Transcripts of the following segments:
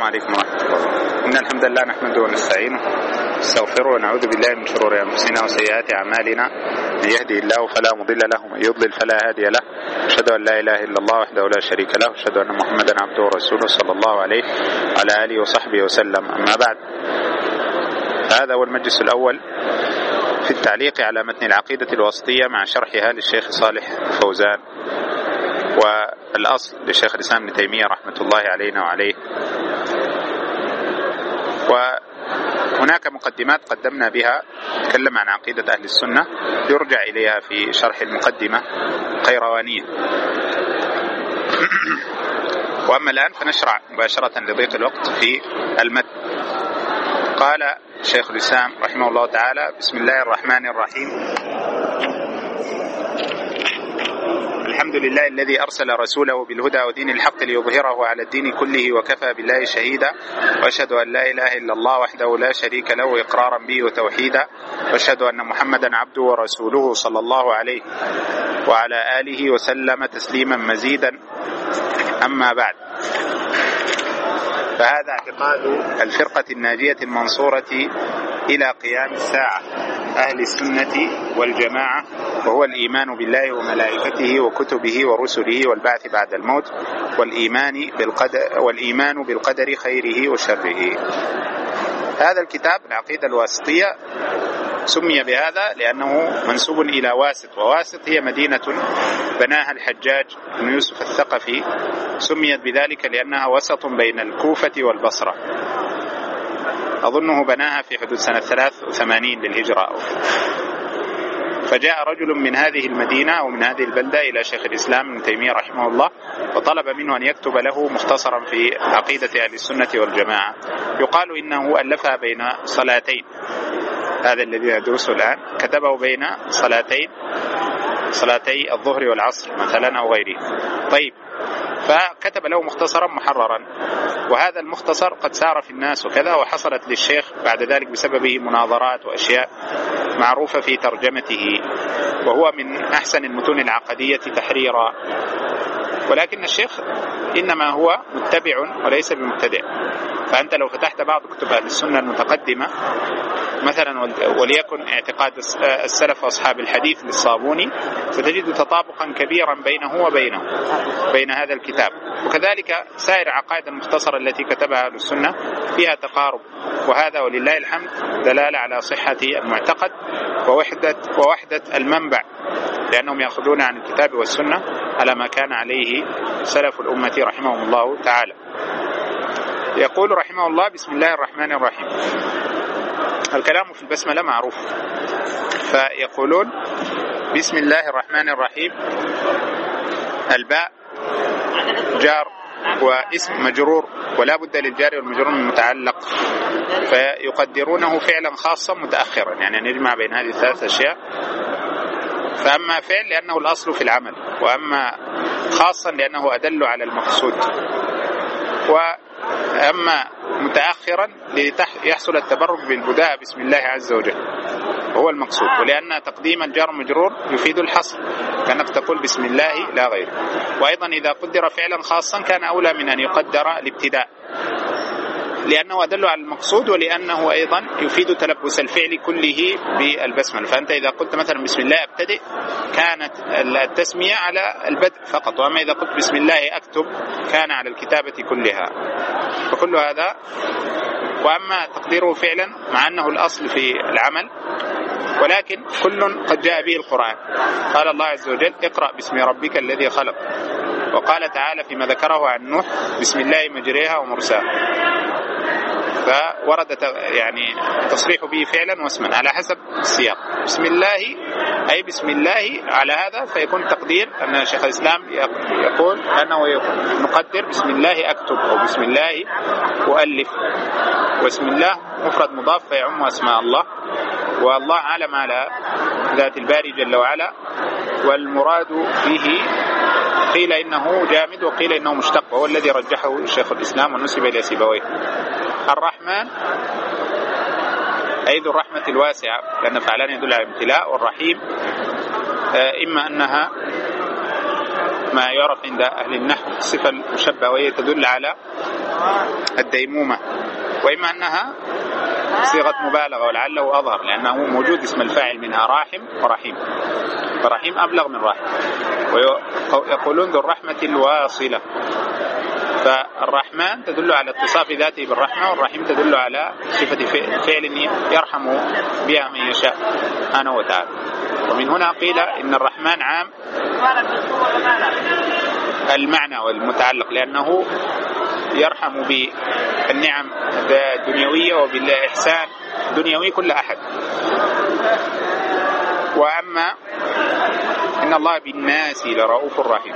عليكم ورحمة الله. إن الحمد لله نحمده ونستعينه ونستغفره ونعوذ بالله من شرور أنفسنا وسيئات أعمالنا. من يهدي الله فلا مضل له ومن يضلل فلا هادي له. أشهد أن لا إله إلا الله وحده لا شريك له وأشهد أن محمدا عبده ورسوله صلى الله عليه وعلى آله وصحبه وسلم. أما بعد، هذا هو المجلس الأول في التعليق على متن العقيدة الواسطية مع شرحها للشيخ صالح فوزان، والأصل للشيخ الإسلام ابن تيمية رحمة الله علينا وعليه. وهناك مقدمات قدمنا بها تكلم عن عقيدة أهل السنة، يرجع إليها في شرح المقدمة قيروانية. وأما الآن فنشرع مباشرة لضيق الوقت في المتن. قال شيخ الإسلام رحمه الله تعالى: بسم الله الرحمن الرحيم. الحمد لله الذي أرسل رسوله بالهدى ودين الحق ليظهره على الدين كله وكفى بالله شهيدا، وأشهد أن لا إله إلا الله وحده لا شريك له إقرارا به وتوحيدا، وأشهد أن محمدا عبده ورسوله صلى الله عليه وعلى آله وسلم تسليما مزيدا. أما بعد، فهذا اعتقاد الفرقة الناجية المنصورة إلى قيام الساعة أهل السنة والجماعة، وهو الإيمان بالله وملائكته وكتبه ورسله والبعث بعد الموت، والإيمان بالقدر خيره وشره. هذا الكتاب العقيدة الواسطية سمي بهذا لأنه منسوب إلى واسط، وواسط هي مدينة بناها الحجاج بن يوسف الثقفي، سميت بذلك لأنها وسط بين الكوفة والبصرة. أظنه بناها في حدود سنة 83 للهجرة. فجاء رجل من هذه المدينة ومن هذه البلدة إلى شيخ الإسلام ابن تيمية رحمه الله، وطلب منه أن يكتب له مختصرا في عقيدة أهل السنة والجماعة. يقال إنه ألفها بين صلاتين، هذا الذي ندرسه الآن كتبه بين صلاتي الظهر والعصر مثلا أو غيره. طيب، فكتب له مختصرا محررا، وهذا المختصر قد سار في الناس وكذا، وحصلت للشيخ بعد ذلك بسببه مناظرات وأشياء معروفة في ترجمته، وهو من أحسن المتون العقدية تحريرا. ولكن الشيخ إنما هو متبع وليس بمبتدع. فأنت لو فتحت بعض كتب أهل السنة المتقدمة مثلا، وليكن اعتقاد السلف وأصحاب الحديث للصابوني، ستجد تطابقا كبيرا بينه بين هذا الكتاب. وكذلك سائر عقائد المختصرة التي كتبها أهل السنة فيها تقارب، وهذا ولله الحمد دلالة على صحة المعتقد ووحدة المنبع، لأنهم يأخذون عن الكتاب والسنة على ما كان عليه سلف الأمة رحمهم الله تعالى. يقول رحمه الله: بسم الله الرحمن الرحيم. الكلام في البسملة معروف، فيقولون بسم الله الرحمن الرحيم. الباء جار واسم مجرور، ولا بد للجار والمجرور من متعلق، فيقدرونه فعلا خاصا متأخرا، يعني نجمع بين هذه الثلاث أشياء. فأما فعل لأنه الأصل في العمل، وأما خاصا لأنه أدل على المقصود، وأما متأخرا ليحصل التبرك بالبداء بسم الله عز وجل، هو المقصود. ولأن تقديم الجار مجرور يفيد الحصر، كأنك تقول بسم الله لا غير. وأيضا إذا قدر فعلا خاصا كان أولى من أن يقدر الابتداء، لأنه أدل على المقصود، ولأنه أيضا يفيد تلبس الفعل كله بالبسملة. فأنت إذا قلت مثلا بسم الله أبتدئ، كانت التسمية على البدء فقط، وأما إذا قلت بسم الله أكتب كان على الكتابة كلها. فكل هذا، وأما تقديره فعلا مع أنه الأصل في العمل، ولكن كل قد جاء به القرآن. قال الله عز وجل: اقرأ باسم ربك الذي خلق. وقال تعالى فيما ذكره عن نوح: بسم الله مجريها ومرساها. فورد يعني تصريح به فعلا واسما على حسب السياق. بسم الله أي بسم الله، على هذا فيكون تقدير أن شيخ الإسلام يقول أنه نقدر بسم الله أكتب أو بسم الله أؤلف. واسم الله مفرد مضاف فيعم أسماء الله، والله علم على ذات الباري جل وعلا. والمراد به قيل إنه جامد وقيل إنه مشتق، وهو الذي رجحه شيخ الإسلام ونسب إلى سيبويه. الرحمن أي ذو الرحمة الواسعة، لأن فعلان يدل على الامتلاء. والرحيم إما أنها ما يعرف عند أهل النحو الصفة المشبهة، وهي تدل على الديمومة، وإما أنها صيغة مبالغة ولعله أظهر، لأنه موجود اسم الفاعل منها راحم ورحيم، فرحيم أبلغ من راحم. ويقولون ذو الرحمة الواصلة، فالرحمن تدل على اتصاف ذاته بالرحمة، والرحيم تدل على صفة فعل يرحم بها من يشاء سبحانه وتعالى. ومن هنا قيل إن الرحمن عام المعنى والمتعلق، لأنه يرحم بالنعم الدنيوية وبالإحسان الدنيوي كل أحد. وأما إن الله بالناس لرؤوف رحيم،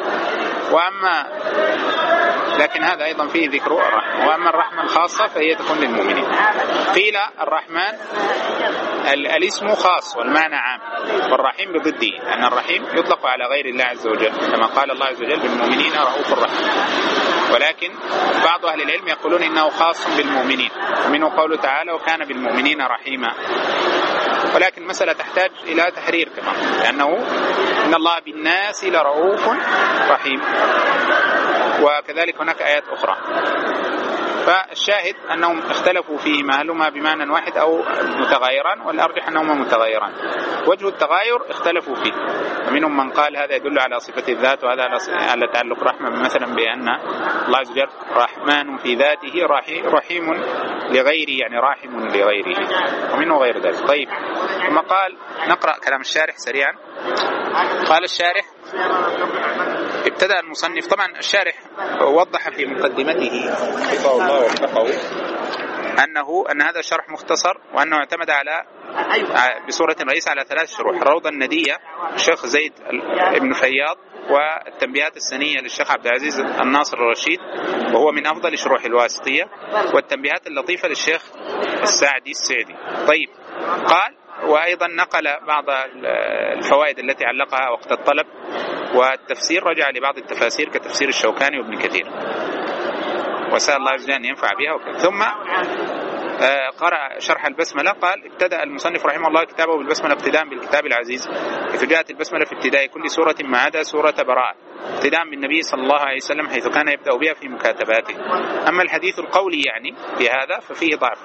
لكن هذا أيضا فيه ذكر الرحمة. وأما الرحمة الخاصة فهي تكون للمؤمنين. قيل الرحمن الاسم خاص والمعنى عام، والرحيم بضده، أن الرحيم يطلق على غير الله عز وجل، كما قال الله عز وجل بالمؤمنين رؤوف رحيم. ولكن بعض أهل العلم يقولون إنه خاص بالمؤمنين، ومنه قوله تعالى وكان بالمؤمنين رحيما. ولكن المسألة تحتاج إلى تحرير كمان، لأنه إن الله بالناس لرؤوف رحيم، وكذلك هناك آيات أخرى. فالشاهد أنهم اختلفوا فيهما، هل هما بمعنى واحد أو متغايران، والأرجح أنهما متغايران. وجه التغاير اختلفوا فيه، ومنهم من قال هذا يدل على صفة الذات، وهذا على تعلق رحمة، مثلا بأن الله عز وجل رحمن في ذاته رحيم لغيره، يعني راحم لغيره، ومنه غير ذلك. طيب، ثم قال نقرأ كلام الشارح سريعا. قال الشارح: ابتدأ المصنف، طبعا الشارح وضح في مقدمته حفظه الله وفقه أن هذا الشرح مختصر، وأنه اعتمد على بصورة رئيسة على 3 شروح: الروضة الندية الشيخ زيد بن فياض، والتنبيهات السنية للشيخ عبد العزيز الناصر الرشيد وهو من أفضل شروح الواسطية، والتنبيهات اللطيفة للشيخ السعدي السعدي. طيب، قال وأيضا نقل بعض الفوائد التي علقها وقت الطلب، والتفسير رجع لبعض التفاسير كتفسير الشوكاني وابن كثير، وسأل الله عز وجل أن ينفع بها. ثم قرأ شرح البسملة. قال: ابتدأ المصنف رحمه الله كتابه بالبسملة ابتداء بالكتاب العزيز، حيث جاءت البسملة في ابتداء كل سورة ما عدا سورة براءة، ابتداء بالنبي صلى الله عليه وسلم، حيث كان يبدأ بها في مكاتباته. أما الحديث القولي يعني في هذا ففيه ضعف،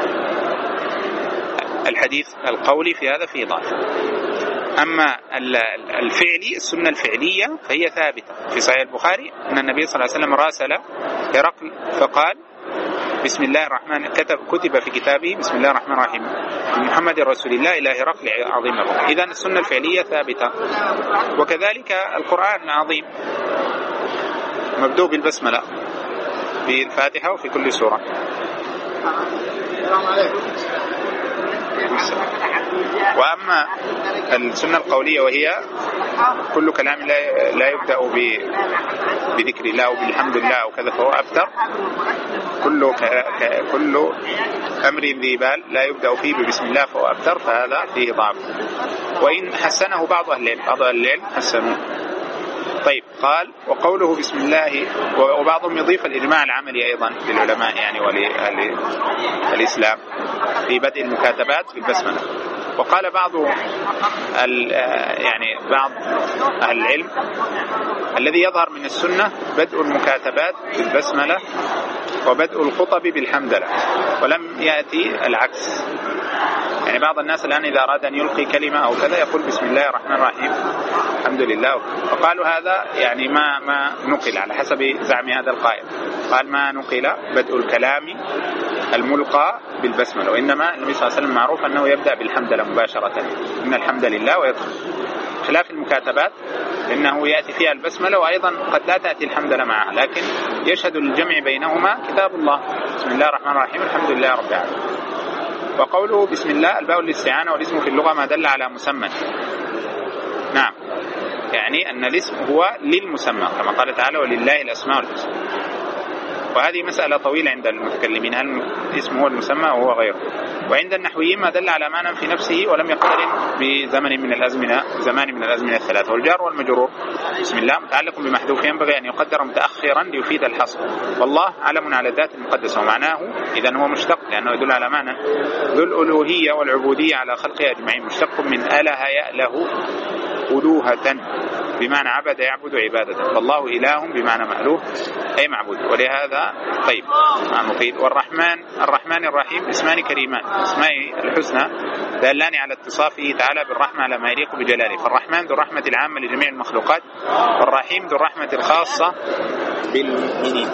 الحديث القولي في هذا فيه ضعف. أما الفعلي، السنة الفعلية فهي ثابتة في صحيح البخاري، أن النبي صلى الله عليه وسلم راسل هرقل فقال: بسم الله الرحمن، كتب في كتابه بسم الله الرحمن الرحيم محمد رسول الله إلى هرقل عظيم الروم. إذن السنة الفعلية ثابتة. وكذلك القرآن عظيم، مبدوء بالبسملة في الفاتحة وفي كل سورة. وأما السنة القولية وهي كل كلام لا يبدأ بذكر الله أو بالحمد لله أو كذا فهو أبتر، كل أمر ذي بال لا يبدأ فيه بسم الله فهو أبتر، فهذا فيه ضعف، وإن حسنه بعض أهل العلم حسنوه. طيب، قال: وقوله بسم الله، وبعضهم يضيف الإجماع العملي أيضا للعلماء يعني ولأهل الإسلام في بدء المكاتبات بالبسملة. وقال بعض أهل العلم الذي يظهر من السنة بدء المكاتبات بالبسملة وبدء الخطب بالحمدلله، ولم يأتي العكس. يعني بعض الناس الآن إذا أراد أن يلقي كلمة أو كذا يقول بسم الله الرحمن الرحيم الحمد لله، فقالوا هذا يعني ما نقل على حسب زعم هذا القائل. قال: ما نقل بدء الكلام الملقى بالبسملة، وإنما النبي صلى الله عليه وسلم معروف أنه يبدأ بالحمدلله مباشرة، إن الحمد لله ويدخل، خلاف المكاتبات إنه يأتي فيها البسملة، وأيضا قد لا تأتي الحمدلله معها، لكن يشهد الجمع بينهما كتاب الله بسم الله الرحمن الرحيم الحمد لله رب العالمين. وقوله بسم الله الباء للاستعانة، والاسم في اللغة ما دل على مسمى. نعم، يعني أن الاسم هو للمسمى، كما قال تعالى: ولله الأسماء الحسنى. وهذه مسألة طويلة عند المتكلمين، هل الاسم هو المسمى وهو غيره. وعند النحويين ما دل على معنى في نفسه ولم يقترن بزمن من الأزمنة الثلاثة. والجار والمجرور بسم الله متعلق بمحذوف ينبغي أن يقدر متأخرا ليفيد الحصر، والله علم على الذات المقدسة، ومعناه إذن هو مشتق لأنه يدل على معنى ذو الألوهية والعبودية على خلقه أجمعين، مشتق من أله يأله ألوهة، بمعنى عبد يعبد عبادة، فالله إله بمعنى مألوه أي معبود. ولهذا طيب مفيد. الرحمن الرحيم اسمان كريمان، اسماء الحسنى دالان على اتصافه تعالى بالرحمة على ما يليق بجلاله. فالرحمن ذو الرحمة العامة لجميع المخلوقات، والرحيم ذو الرحمة الخاصة بالمؤمنين،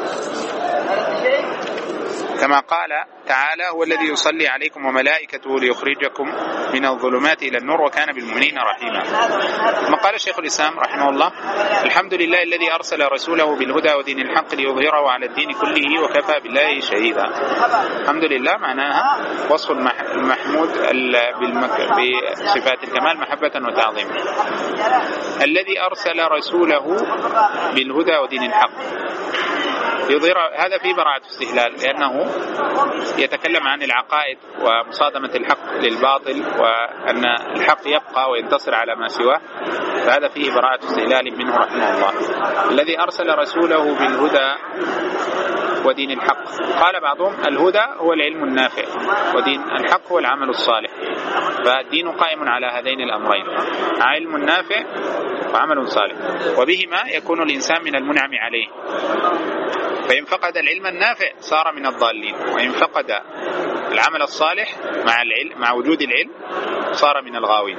كما قال تعالى هو الذي يصلي عليكم وملائكته ليخرجكم من الظلمات إلى النور وكان بالمؤمنين رحيما. ثم قال شيخ الإسلام رحمه الله الحمد لله الذي أرسل رسوله بالهدى ودين الحق ليظهره على الدين كله وكفى بالله شهيدا. الحمد لله معناها وصف المحمود بصفات الكمال محبة وتعظيما. الذي أرسل رسوله بالهدى ودين الحق يظهر، هذا في براعة استهلال، لأنه يتكلم عن العقائد ومصادمة الحق للباطل وأن الحق يبقى وينتصر على ما سواه، فهذا فيه براعة استهلال منه رحمه الله. الذي أرسل رسوله بالهدى ودين الحق، قال بعضهم الهدى هو العلم النافع ودين الحق هو العمل الصالح، فالدين قائم على هذين الأمرين، علم نافع وعمل صالح، وبهما يكون الإنسان من المنعم عليه. فإن فقد العلم النافع صار من الضالين، وإن فقد العمل الصالح مع وجود العلم صار من الغاوين.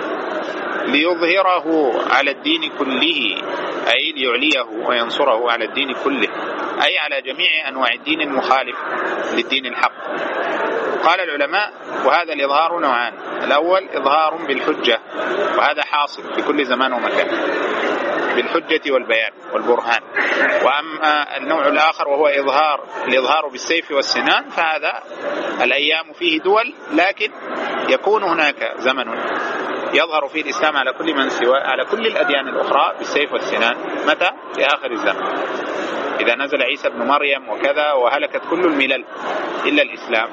ليظهره على الدين كله أي ليعليه وينصره على الدين كله، أي على جميع أنواع الدين المخالف للدين الحق. قال العلماء وهذا الإظهار نوعان، الأول إظهار بالحجة وهذا حاصل في كل زمان ومكان بالحجة والبيان والبرهان، وأما النوع الآخر وهو الإظهار بالسيف والسنان، فهذا الأيام فيه دول، لكن يكون هناك زمن يظهر فيه الإسلام على كل من سوى على كل الأديان الأخرى بالسيف والسنان. متى؟ في آخر الزمن، إذا نزل عيسى ابن مريم وكذا وهلكت كل الملل إلا الإسلام.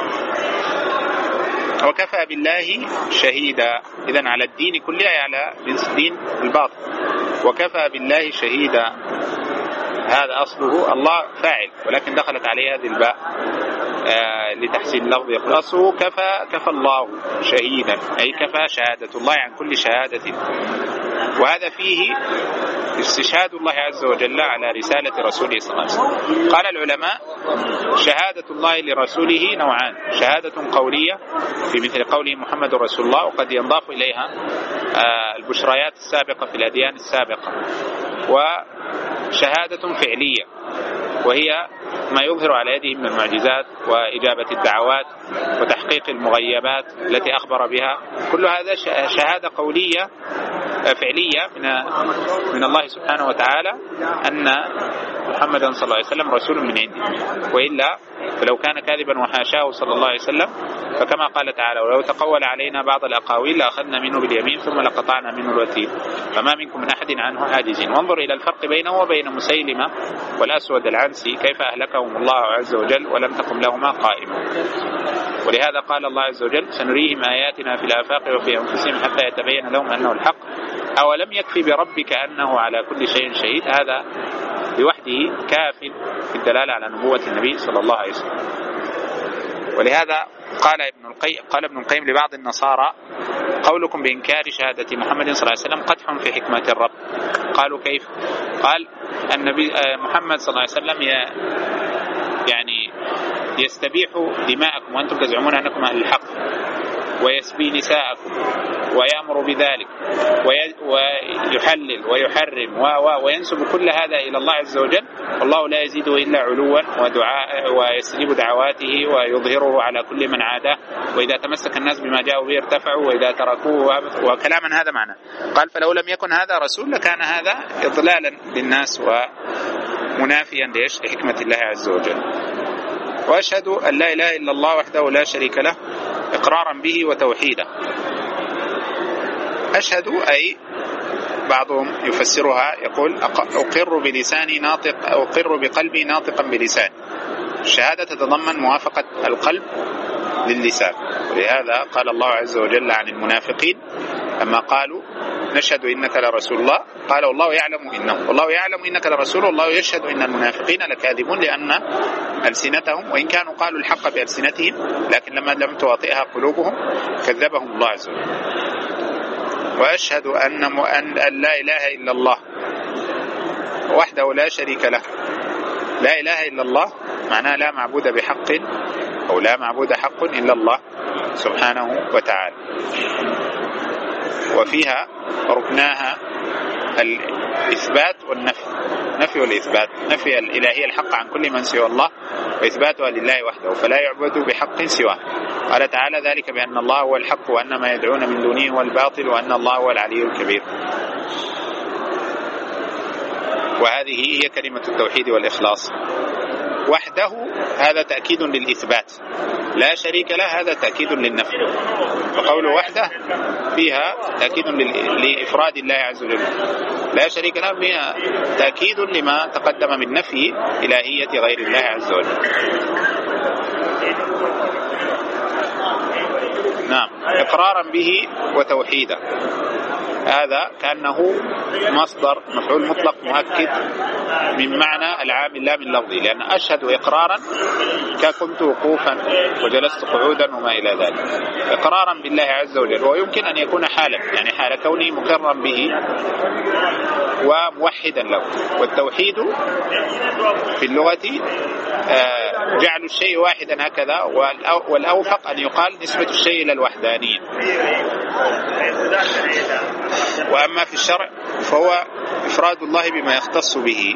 وكفى بالله شهيدا، إذن على الدين كله على دين الباطل. وكفى بالله شهيدا هذا أصله الله فاعل، ولكن دخلت عليه هذه الباء لتحسين اللفظ. يقول أصله كفى الله شهيدا أي كفى شهادة الله عن كل شهادة، وهذا فيه استشهاد الله عز وجل على رسالة رسوله صلى الله عليه وسلم. قال العلماء شهادة الله لرسوله نوعان، شهادة قولية في مثل قوله محمد رسول الله، وقد ينضاف إليها البشريات السابقة في الأديان السابقة، وشهادة فعلية وهي ما يظهر على يده من المعجزات وإجابة الدعوات وتحقيق المغيبات التي أخبر بها، كل هذا شهادة قولية فعلية من الله سبحانه وتعالى أن محمدا صلى الله عليه وسلم رسول من عنده، وإلا فلو كان كاذبا وحاشاه صلى الله عليه وسلم، فكما قال تعالى ولو تقول علينا بعض الأقاويل لأخذنا منه باليمين ثم لقطعنا منه الوتين فما منكم من أحد عنه حاجزين. وانظر إلى الفرق بينه وبين مسيلمة والأسود العنسي كيف أهلكهم الله عز وجل ولم تقم لهما قائمة. ولهذا قال الله عز وجل سنريهم آياتنا في الآفاق وفي أنفسهم حتى يتبين لهم أنه الحق أولم يكفي بربك أنه على كل شيء شهيد. هذا لوحده كاف في الدلالة على نبوة النبي صلى الله عليه وسلم. ولهذا قال ابن القيم لبعض النصارى قولكم بإنكار شهادة محمد صلى الله عليه وسلم قدح في حكمة الرب. قالوا كيف؟ قال النبي محمد صلى الله عليه وسلم يعني يستبيح دماءكم وأنتم تزعمون أنكم أهل الحق، ويسبي نساءكم ويأمر بذلك ويحلل ويحرم وينسب كل هذا إلى الله عز وجل، والله لا يزيد إلا علوا ويستجيب دعواته ويظهره على كل من عاداه، وإذا تمسك الناس بما جاءوا به ارتفعوا وإذا تركوه وكلاما هذا معنى. قال فلو لم يكن هذا رسول لكان هذا إضلالا للناس ومنافيا لحكمة الله عز وجل. وأشهد أن لا إله إلا الله وحده لا شريك له إقرارا به وتوحيدا. أشهد أي بعضهم يفسرها يقول أقر بلساني ناطق، أقر بقلبي ناطقا بلساني. الشهادة تتضمن موافقة القلب للسان، ولهذا قال الله عز وجل عن المنافقين لما قالوا نشهد إنك لرسول الله قال والله يعلم إنك لرسول، والله يشهد إن المنافقين لكاذبون، لأن ألسنتهم وإن كانوا قالوا الحق بألسنتهم لكن لما لم تواطئها قلوبهم كذبهم الله عز وجل. وأشهد أن لا إله إلا الله وحده لا شريك له. لا إله إلا الله معناه لا معبود بحق أو لا معبود حق إلا الله سبحانه وتعالى. وفيها ركناها الإثبات والنفي، نفي والإثبات، نفي الإلهية الحق عن كل من سوى الله وإثباتها لله وحده فلا يعبد بحق سواه. قال تعالى ذلك بأن الله هو الحق وأن ما يدعون من دونه هو الباطل وأن الله هو العلي الكبير. وهذه هي كلمة التوحيد والإخلاص. وحده هذا تأكيد للإثبات، لا شريك له هذا تأكيد للنفي. وقوله وحده فيها تأكيد لإفراد الله عز وجل، لا شريك له فيها تأكيد لما تقدم من نفي إلهية غير الله عز وجل. نعم، إقرارا به وتوحيدا، هذا كأنه مصدر مفعول مطلق مؤكد من معنى العام لا من لفظي، لأن أشهد إقرارا ككنت وقوفا وجلست قعودا وما إلى ذلك، إقرارا بالله عز وجل. ويمكن أن يكون حالا، يعني حال كوني مقرا به وموحدا له. والتوحيد في اللغة جعل الشيء واحدا هكذا، والأوفق أن يقال نسبة الشيء إلى الوحدانية. وأما في الشرع فهو إفراد الله بما يختص به،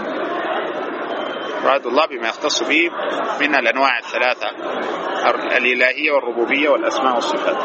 إفراد الله بما يختص به من الأنواع الثلاثة، الإلهية والربوبية والأسماء والصفات.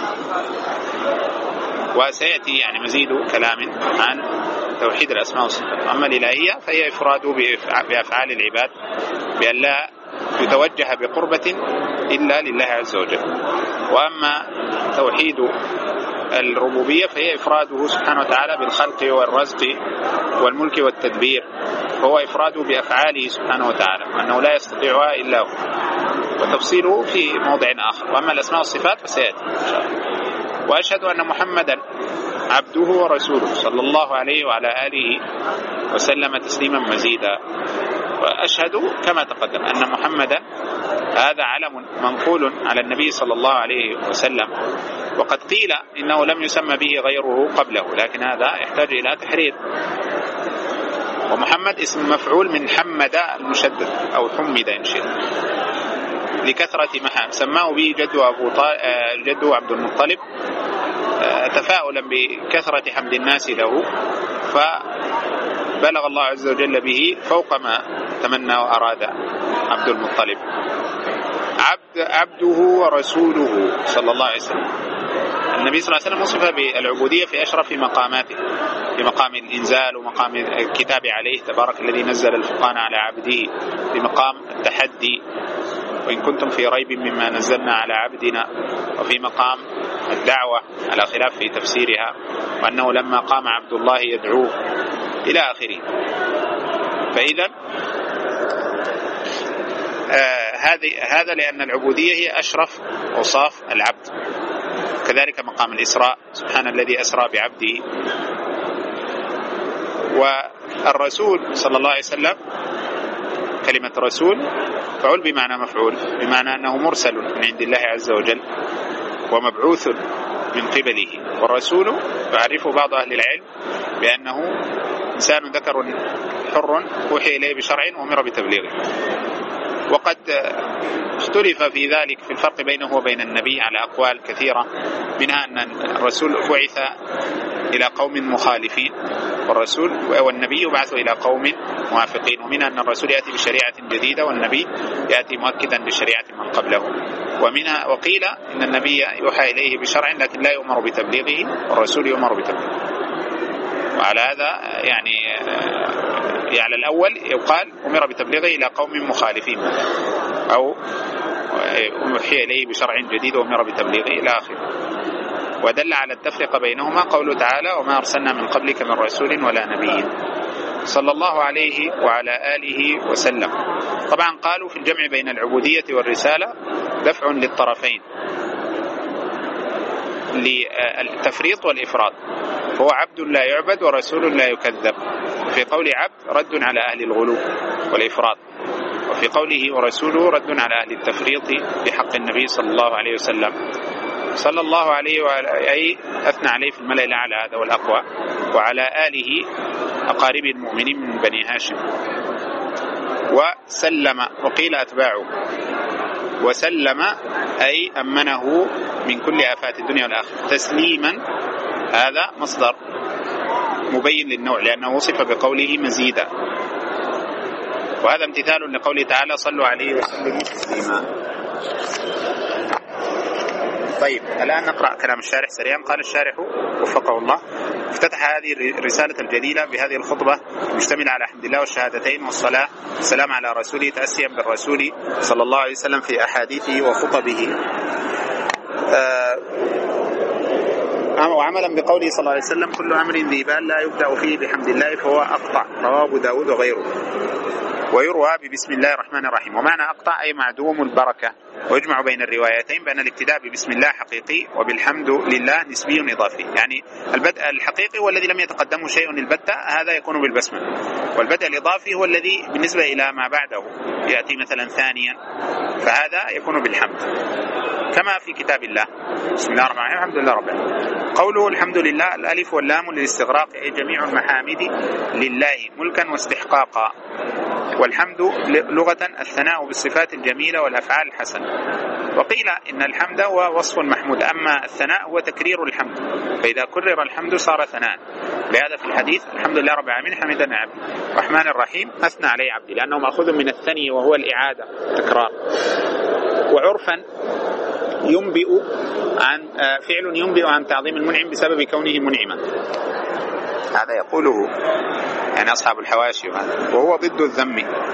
وسيأتي يعني مزيد كلام عن توحيد الأسماء والصفات. أما الإلهية فهي إفراده بأفعال العباد بأن لا يتوجه بقربة إلا لله عز وجل. وأما توحيد الربوبية فهي إفراده سبحانه وتعالى بالخلق والرزق والملك والتدبير، فهو إفراده بأفعاله سبحانه وتعالى وأنه لا يستطيعها إلا هو، وتفصيله في موضع آخر. وأما الأسماء والصفات فسيأتي إن شاء الله. وأشهد أن محمدا عبده ورسوله صلى الله عليه وعلى آله وسلم تسليما مزيدا. وأشهد كما تقدم أن محمدا هذا علم منقول على النبي صلى الله عليه وسلم، وقد قيل إنه لم يسمى به غيره قبله، لكن هذا يحتاج إلى تحرير. ومحمد اسم مفعول من حمد المشدد أو حمد إن شئت، لكثرة محام سماه به جده عبد المطلب تفاؤلا بكثرة حمد الناس له، فبلغ الله عز وجل به فوق ما تمنى وأراد عبد المطلب. عبده ورسوله صلى الله عليه وسلم. النبي صلى الله عليه وسلم وصف بالعبودية في أشرف مقاماته، في مقام الإنزال ومقام الكتاب عليه تبارك الذي نزل الفرقان على عبده، في مقام التحدي وإن كنتم في ريب مما نزلنا على عبدنا، وفي مقام الدعوة على خلاف في تفسيرها، وأنه لما قام عبد الله يدعوه إلى آخره. فإذا هذا لأن العبودية هي أشرف أوصاف العبد. كذلك مقام الإسراء، سبحان الذي أسرى بعبده. والرسول صلى الله عليه وسلم كلمة رسول فعل بمعنى مفعول، بمعنى أنه مرسل من عند الله عز وجل ومبعوث من قبله. والرسول يعرف بعض أهل العلم بأنه إنسان ذكر حر أوحي إليه بشرع وأمر بتبليغه. وقد اختلف في ذلك في الفرق بينه وبين النبي على أقوال كثيرة، منها أن الرسول بعث إلى قوم مخالفين والنبي بعث إلى قوم موافقين، ومنها أن الرسول يأتي بشريعة جديدة والنبي يأتي مؤكدا لشريعة من قبله. وقيل إن النبي يوحى إليه بشرع لكن لا يؤمر بتبليغه، والرسول يؤمر بتبليغه. وعلى هذا يعني على الأول يقال أمر بتبليغه إلى قوم مخالفين، أو أوحي إليه بشرع جديد وأمر بتبليغه إلى آخره. ودل على التفرقة بينهما قوله تعالى وما أرسلنا من قبلك من رسول ولا نبي صلى الله عليه وعلى آله وسلم. طبعا قالوا في الجمع بين العبودية والرسالة دفع للطرفين، للتفريط والإفراط، هو عبد لا يعبد ورسول لا يكذب. في قول عبد رد على أهل الغلو والإفراط، وفي قوله ورسوله رد على أهل التفريط بحق النبي صلى الله عليه وسلم. صلى الله عليه وعلى أي أثنى عليه في الملأ الأعلى، هذا والأقوى، وعلى آله أقارب المؤمنين من بني هاشم. وسلم، وقيل أتباعه، وسلم أي أمنه من كل آفات الدنيا والآخرة تسليما. هذا مصدر مبين للنوع لأنه وصف بقوله مزيدا، وهذا امتثال لقوله تعالى صلوا عليه وسلموا تسليما. طيب الآن نقرأ كلام الشارح سريعا. قال الشارح وفقه الله: افتتح هذه الرسالة الجليلة بهذه الخطبة المشتملة على حمد الله والشهادتين والصلاة والسلام على رسوله، تأسيا بالرسول صلى الله عليه وسلم في أحاديثه وخطبه، وعملا بقوله صلى الله عليه وسلم: كل أمر ذي بال لا يبدأ فيه بحمد الله فهو أقطع، رواه أبو داود وغيره. ويروى ببسم الله الرحمن الرحيم. ومعنى أقطع أي معدوم البركة. ويجمع بين الروايتين بأن الابتداء ببسم الله حقيقي وبالحمد لله نسبي إضافي، يعني البدء الحقيقي هو الذي لم يتقدمه شيء البتة، هذا يكون بالبسمة، والبدء الإضافي هو الذي بالنسبة إلى ما بعده يأتي مثلا ثانيا، فهذا يكون بالحمد كما في كتاب الله. بسم الله الرحمن الرحيم الحمد لله رب العالمين. قوله الحمد لله، الألف واللام للاستغراق، أي جميع المحامد لله ملكا واستحقاقا. والحمد لغة الثناء بالصفات الجميلة والأفعال الحسنة. وقيل إن الحمد هو وصف المحمود، أما الثناء هو تكرير الحمد، فإذا كرر الحمد صار ثناء. لهذا في الحديث: الحمد لله رب العالمين حمدنا عبدي الرحمن الرحيم أثنى عليه عبدي، لأنه مأخوذ من الثني وهو الإعادة تكرار. وعرفا ينبئ عن فعل ينبئ عن تعظيم المنعم بسبب كونه منعما، هذا يقوله يعني أصحاب الحواشي، وهو ضد الذم.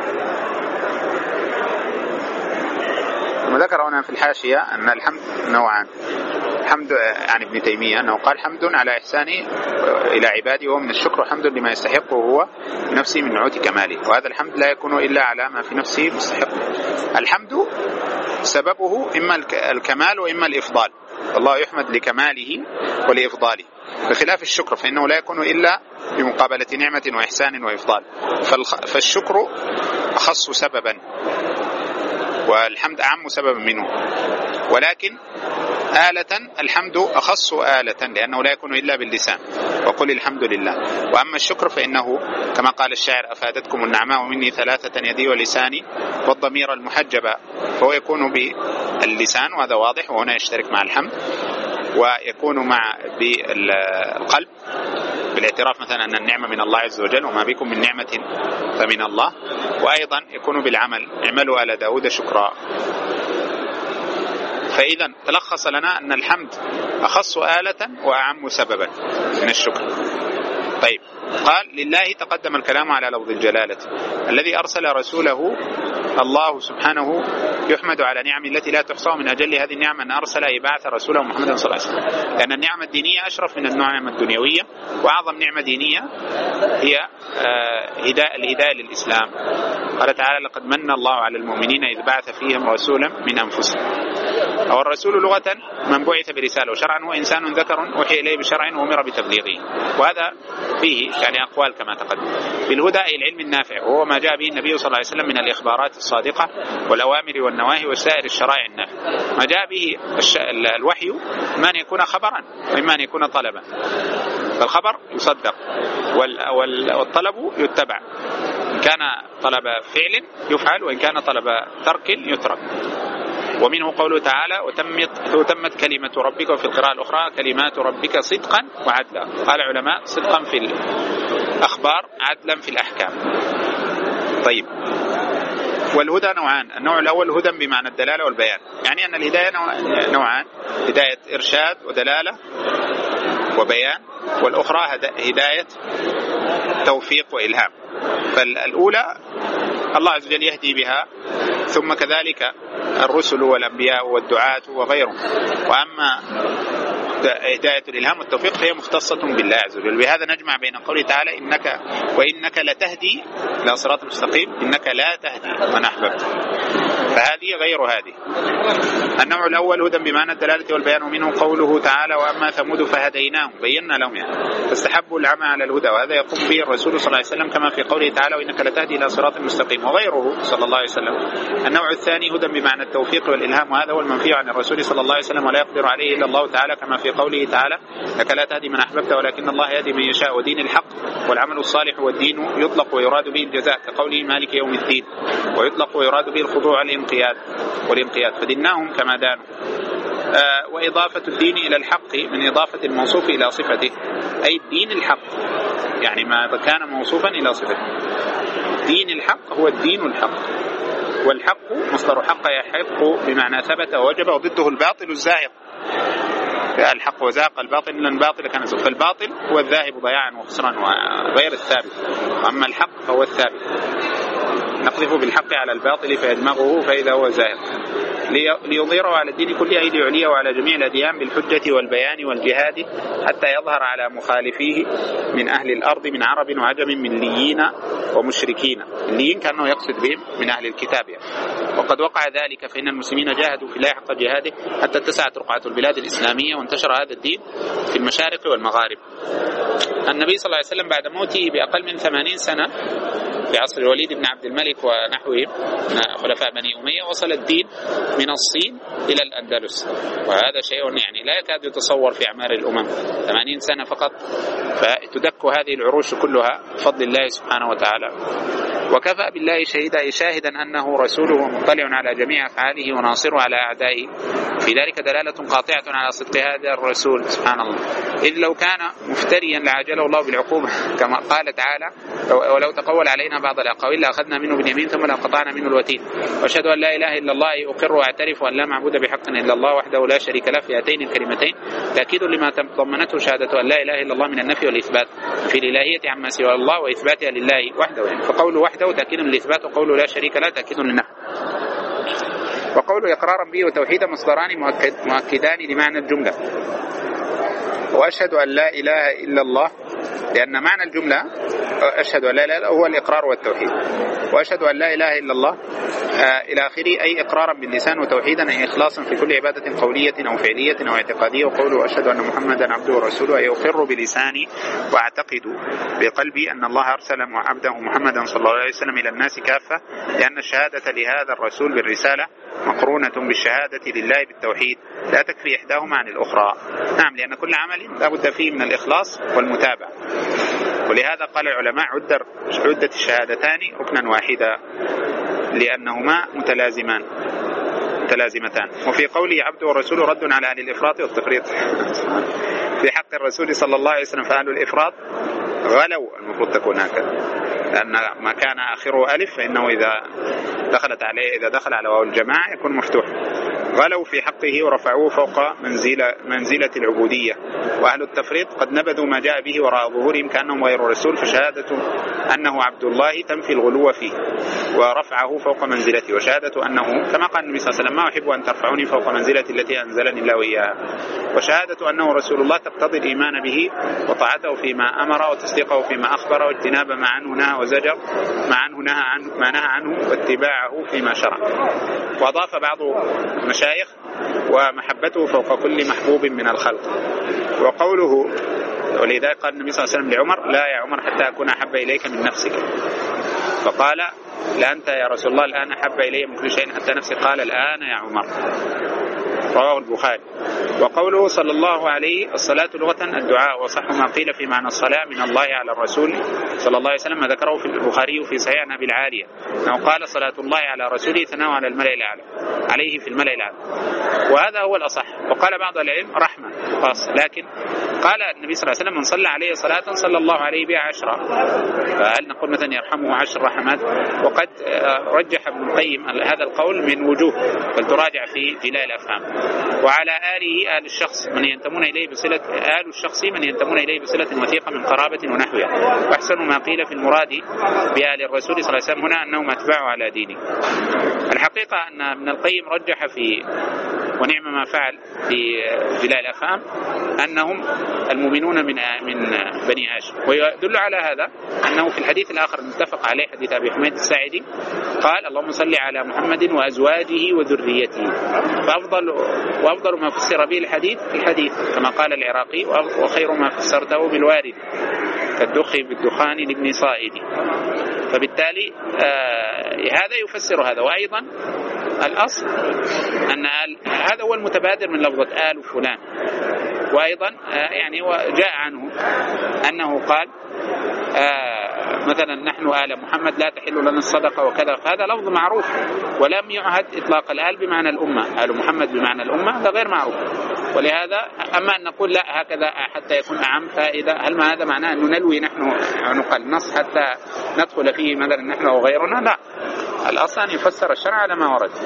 وذكر هنا في الحاشية أن الحمد نوعان. حمد عن ابن تيمية أنه قال: حمد على إحسانه إلى عباده وهو من الشكر، وحمد لما يستحقه هو نفسه من نعوت كماله. وهذا الحمد لا يكون إلا على ما في نفسه مستحق. الحمد سببه إما الكمال وإما الإفضال، الله يحمد لكماله ولإفضاله، بخلاف الشكر فإنه لا يكون إلا بمقابلة نعمة وإحسان وإفضال. فالشكر أخص سببا والحمد أعم سببا منه، ولكن آلة الحمد أخص آلة لأنه لا يكون إلا باللسان، وقل الحمد لله. وأما الشكر فإنه كما قال الشاعر: أفادتكم النعماء مني ثلاثة يدي ولساني والضمير المحجبة، فهو يكون باللسان وهذا واضح، وهنا يشترك مع الحمد، ويكون مع بالقلب بالاعتراف مثلا أن النعمة من الله عز وجل، وما بكم من نعمة فمن الله، وأيضا يكون بالعمل: اعملوا آل داود شكرا. فإذا تلخص لنا أن الحمد أخص آلة وأعم سببا من الشكر. طيب، قال: لله تقدم الكلام على لفظ الجلالة، الذي أرسل رسوله الله سبحانه يحمد على نعم التي لا تحصى. من أجل هذه النعمة أن أرسل بعث رسوله محمد صلى الله عليه وسلم، لأن النعمة الدينية أشرف من النعمة الدنيوية، وأعظم نعمة دينية هي الهداية للإسلام. قال تعالى: لقد من الله على المؤمنين إذ بعث فيهم رسولا من أنفسهم. أو الرسول لغة من بعث برسالة، وشرعا هو إنسان ذكر أوحي إليه بشرع وأمر بتبليغه، وهذا فيه يعني أقوال كما تقدم. بالهدى أي العلم النافع، وهو ما جاء به النبي صلى الله عليه وسلم من الإخبارات الصادقة والأوامر والنواهي وسائر الشرائع النافعة. ما جاء به الوحي إما أن يكون خبرا وإما أن يكون طلبا، فالخبر يصدق والطلب يتبع، إن كان طلب فعل يفعل وإن كان طلب ترك يترك. ومنه قوله تعالى: وتمت كلمة ربك، وفي القراءة الأخرى كلمات ربك صدقا وعدلا. قال العلماء: صدقا في الأخبار، عدلا في الأحكام. طيب، والهدى نوعان. النوع الأول هدى بمعنى الدلالة والبيان، يعني أن الهداية نوعان: هداية إرشاد ودلالة وبيان، والأخرى هداية توفيق وإلهام. فالأولى الله عز وجل يهدي بها، ثم كذلك الرسل والأنبياء والدعاة وغيرهم. وأما هداية الإلهام والتوفيق فهي مختصة بالله عز وجل. بهذا نجمع بين قوله تعالى: وإنك لتهدي إلى صراط مستقيم، إنك لا تهدي من أحببت. فهذه غير هذه. النوع الأول هدى بمعنى الدلالة والبيان، ومنه قوله تعالى وأما ثمود فهديناهم، بينا لهم يعني فاستحبوا العمى على الهدى، وهذا يقوم به الرسول صلى الله عليه وسلم كما في قوله تعالى وإنك لتهدي إلى صراط مستقيم، وغيره صلى الله عليه وسلم. النوع الثاني هدى بمعنى التوفيق والإلهام، وهذا هو المنفي عن الرسول صلى الله عليه وسلم ولا يقدر عليه إلا الله تعالى كما في قوله تعالى لك لا تهدي من أحببت ولكن الله يهدي من يشاء، ودين الحق والعمل الصالح والدين يطلق ويراد به الجزاء كقوله مالك يوم الدين، ويطلق ويراد به الخضوع والانقياد فديناهم كما دانوا. وإضافة الدين إلى الحق من إضافة الموصوف إلى صفته، أي الدين الحق يعني ما كان موصوفا إلى صفته. دين الحق هو الدين الحق، والحق مصدر حق يحق بمعنى ثبت ووجب، وضده الباطل الزاهق. الحق وزاق الباطل لأن الباطل كان زاق، فالباطل هو الذاهب ضياعا وخسرا وغير الثابت، وأما الحق فهو الثابت. نقذف بالحق على الباطل فيدمغه فإذا هو زاهق ليظهره على الدين كله، أي ليعليه على جميع الأديان بالحجة والبيان والجهاد حتى يظهر على مخالفيه من أهل الأرض من عرب وعجم من ليين ومشركين. الليين كانوا يقصد بهم من أهل الكتاب يعني. وقد وقع ذلك، فإن المسلمين جاهدوا في الله حق جهاده حتى اتسعت رقعة البلاد الإسلامية وانتشر هذا الدين في المشارق والمغارب. النبي صلى الله عليه وسلم بعد موته بأقل من 80 سنة في عصر الوليد بن عبد الملك ونحوه خلفاء بني أمية وصل الدين من الصين إلى الأندلس، وهذا شيء يعني لا يكاد يتصور في أعمار الأمم. 80 سنة فقط فتدك هذه العروش كلها بفضل الله سبحانه وتعالى. وكفى بالله شاهدا أنه رسوله ومطلع على جميع أفعاله وناصره على أعدائه، في ذلك دلالة قاطعة على صدق هذا الرسول سبحان الله، إذ لو كان مفتريا لعجله الله بالعقوبة كما قال تعالى ولو تقول علينا بعض الأقاويل لأخذنا منه باليمين ثم لقطعنا منه الوتين. وأشهد أن لا إله إلا الله أقر وأعترف أن لا معبود بحق إلا الله وحده لا شريك له في هاتين الكلمتين تأكيد لما تضمنته شهادة أن لا إله إلا الله من النفي والإثبات في الإلهية عما سوى الله وإثباتها لله وحده يعني. فقوله وحده تأكيد للإثبات، وقوله لا شريك له تأكيد للنفي. وقوله إقرارا به وتوحيدا مصدران مؤكدان لمعنى الجملة. وأشهد أن لا إله إلا الله لأن معنى الجملة أشهد أن لا إله إلا الله هو الإقرار والتوحيد، وأشهد أن لا إله إلا الله إلى آخره، أي إقرارا باللسان وتوحيدا أي إخلاصا في كل عبادة قولية أو فعلية أو اعتقادية. وقوله أشهد أن محمدا عبده ورسوله أي أقر بلساني وأعتقد بقلبي أن الله أرسل عبده محمدا صلى الله عليه وسلم إلى الناس كافة، لأن الشهادة لهذا الرسول بالرسالة مقرونة بالشهادة لله بالتوحيد لا تكفي إحداهما عن الأخرى. نعم، لأن كل عمل لا بد فيه من الإخلاص والمتابعة، ولهذا قال العلماء عدت الشهادتان ركنا واحدا لأنهما متلازمتان. وفي قوله عبده ورسوله رد على أهل الإفراط والتفريط في حق الرسول صلى الله عليه وسلم، فأهل الإفراط غلوا، المفروض تكون هكذا، لأن ما كان آخره ألف فإنه إذا دخل على واو الجماعة يكون مفتوح. غلوا في حقه ورفعوه فوق منزلة العبودية. وأهل التفريط قد نبذوا ما جاء به وراء ظهورهم كأنهم غير رسول، فشهادة أنه عبد الله تنفي الغلو فيه ورفعه فوق منزلته، وشهادة أنه كما قال النبي صلى الله عليه وسلم ما أحب أن ترفعوني فوق منزلتي التي أنزلني الله إياها. وشهادة أنه رسول الله تقتضي الإيمان به وطاعته فيما أمر وتصديقه فيما أخبر واجتناب ما عنه نهى وزجر ما نهى عنه واتباعه فيما شرع. وأضاف بعض المشايخ ومحبته فوق كل محبوب من الخلق. وقوله ولذا قال النبي صلى الله عليه وسلم لعمر لا يا عمر حتى أكون أحب إليك من نفسك، فقال لا أنت يا رسول الله الآن أحب إلي من كل شيء حتى نفسي، قال الآن يا عمر، رواه البخاري. وقوله صلى الله عليه الصلاة لغة الدعاء، وصح ما قيل في معنى الصلاة من الله على الرسول صلى الله عليه وسلم ما ذكره في البخاري في صحيح عن أبي العالية أنه قال صلاة الله على رسوله ثناء على الملأ الأعلى عليه في الملأ الأعلى، وهذا هو الأصح. وقال بعض العلم رحمة خاص، لكن قال النبي صلى الله عليه وسلم من صلى عليه صلاة صلى الله عليه بها 10، فهل نقول مثلا يرحمه 10 رحمات؟ وقد رجح ابن القيم هذا القول من وجوه، فلتراجع في جلاء الأفهام. وعلى آله آل الشخص من ينتمون إليه بصلة آل الشخص من ينتمون إليه بصلة وثيقة من قرابة ونحوها. وأحسن ما قيل في المراد بآل الرسول صلى الله عليه وسلم هنا أنهم أتباعوا على دينه. الحقيقة أن ابن القيم رجح في ونعم ما فعل في جلاء الأفهام أنهم المؤمنون من بني هاشم. ويدل على هذا أنه في الحديث الآخر المتفق عليه حديث أبي حميد الساعدي قال اللهم صل على محمد وأزواجه وذريته. وأفضل ما فسر به الحديث في الحديث كما قال العراقي وخير ما فسرته بالوارد كالدخ بالدخان لابن صائد. فبالتالي هذا يفسر هذا. وأيضا الأصل أن هذا هو المتبادر من لفظة آل فلان. وأيضا يعني وجاء عنه أنه قال مثلا نحن آل محمد لا تحل لنا الصدقة وكذا. فهذا لفظ معروف ولم يعهد إطلاق الآل بمعنى الأمة. آل محمد بمعنى الأمة هذا غير معروف. ولهذا أما أن نقول لا هكذا حتى يكون أعم فإذا هل ما هذا معناه أن ننلوي نحن عنق النص حتى ندخل فيه مثلا نحن أو غيرنا؟ لا، الأصل أن يفسر الشرع على ما ورد.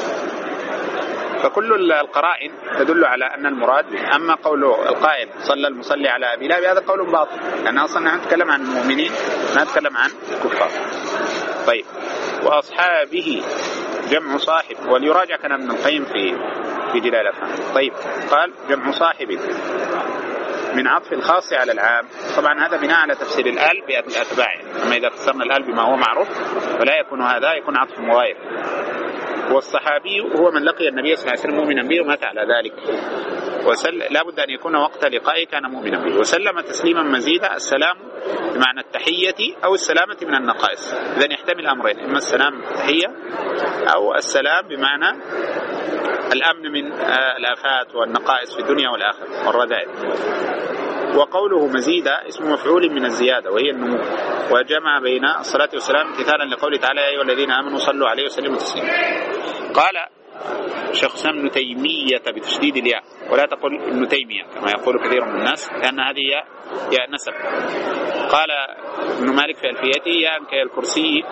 فكل القرائن تدل على أن المراد. أما قول القائل صلى المصلي على أبي لهب هذا قول باطل لأن أصلا نحن نتكلم عن المؤمنين ما نتكلم عن الكفار. طيب وأصحابه جمع صاحب وليراجع كلام ابن القيم في جلاء الأفهام. طيب قال جمع صاحب من عطف الخاص على العام. طبعا هذا بناء على تفسير الآل بأتباعه. أما إذا فسرنا الآل بما هو معروف فلا يكون هذا يكون عطف مغاير. والصحابي هو من لقي النبي صلى الله عليه وسلم مؤمنا به ومات على ذلك لا بد أن يكون وقت لقائه كان مؤمنا به وسلم تسليما مزيدا. السلام بمعنى التحية أو السلامة من النقائص. إذن يحتمل أمرين إما السلام التحية أو السلام بمعنى الأمن من الآفات والنقائص في الدنيا والآخرة والرذائل. وقوله مزيدا اسم مفعول من الزيادة وهي النمو. وجمع بين الصلاة والسلام امتثالا لقوله تعالى يا أيها الذين آمنوا صلوا عليه وسلموا تسليما. قال شيخ الإسلام ابن تيمية بتشديد الياء ولا تقل ابن تيمية كما يقول كثير من الناس لأن هذه ياء نسب. قال ابن مالك في ألفيته ياء كالكرسي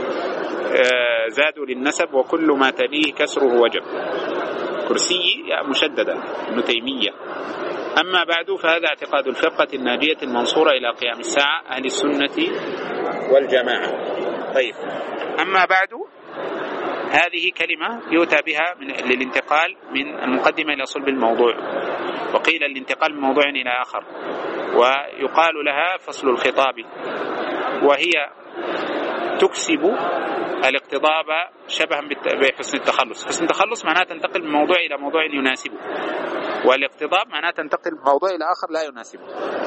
زادوا للنسب وكل ما تليه كسره وجب. كرسي ياء مشددة ابن تيمية. أما بعد فهذا اعتقاد الفرقة الناجية المنصورة إلى قيام الساعة أهل السنة والجماعة. طيب أما بعد هذه كلمة يؤتى بها للانتقال من المقدمة إلى صلب الموضوع. وقيل الانتقال من موضوع إلى آخر ويقال لها فصل الخطاب. وهي تكسب الاقتضاب شبها بحسن التخلص. حسن التخلص معناه تنتقل من موضوع إلى موضوع يناسبه والاقتضاب معناه تنتقل من موضوع إلى آخر لا يناسبه.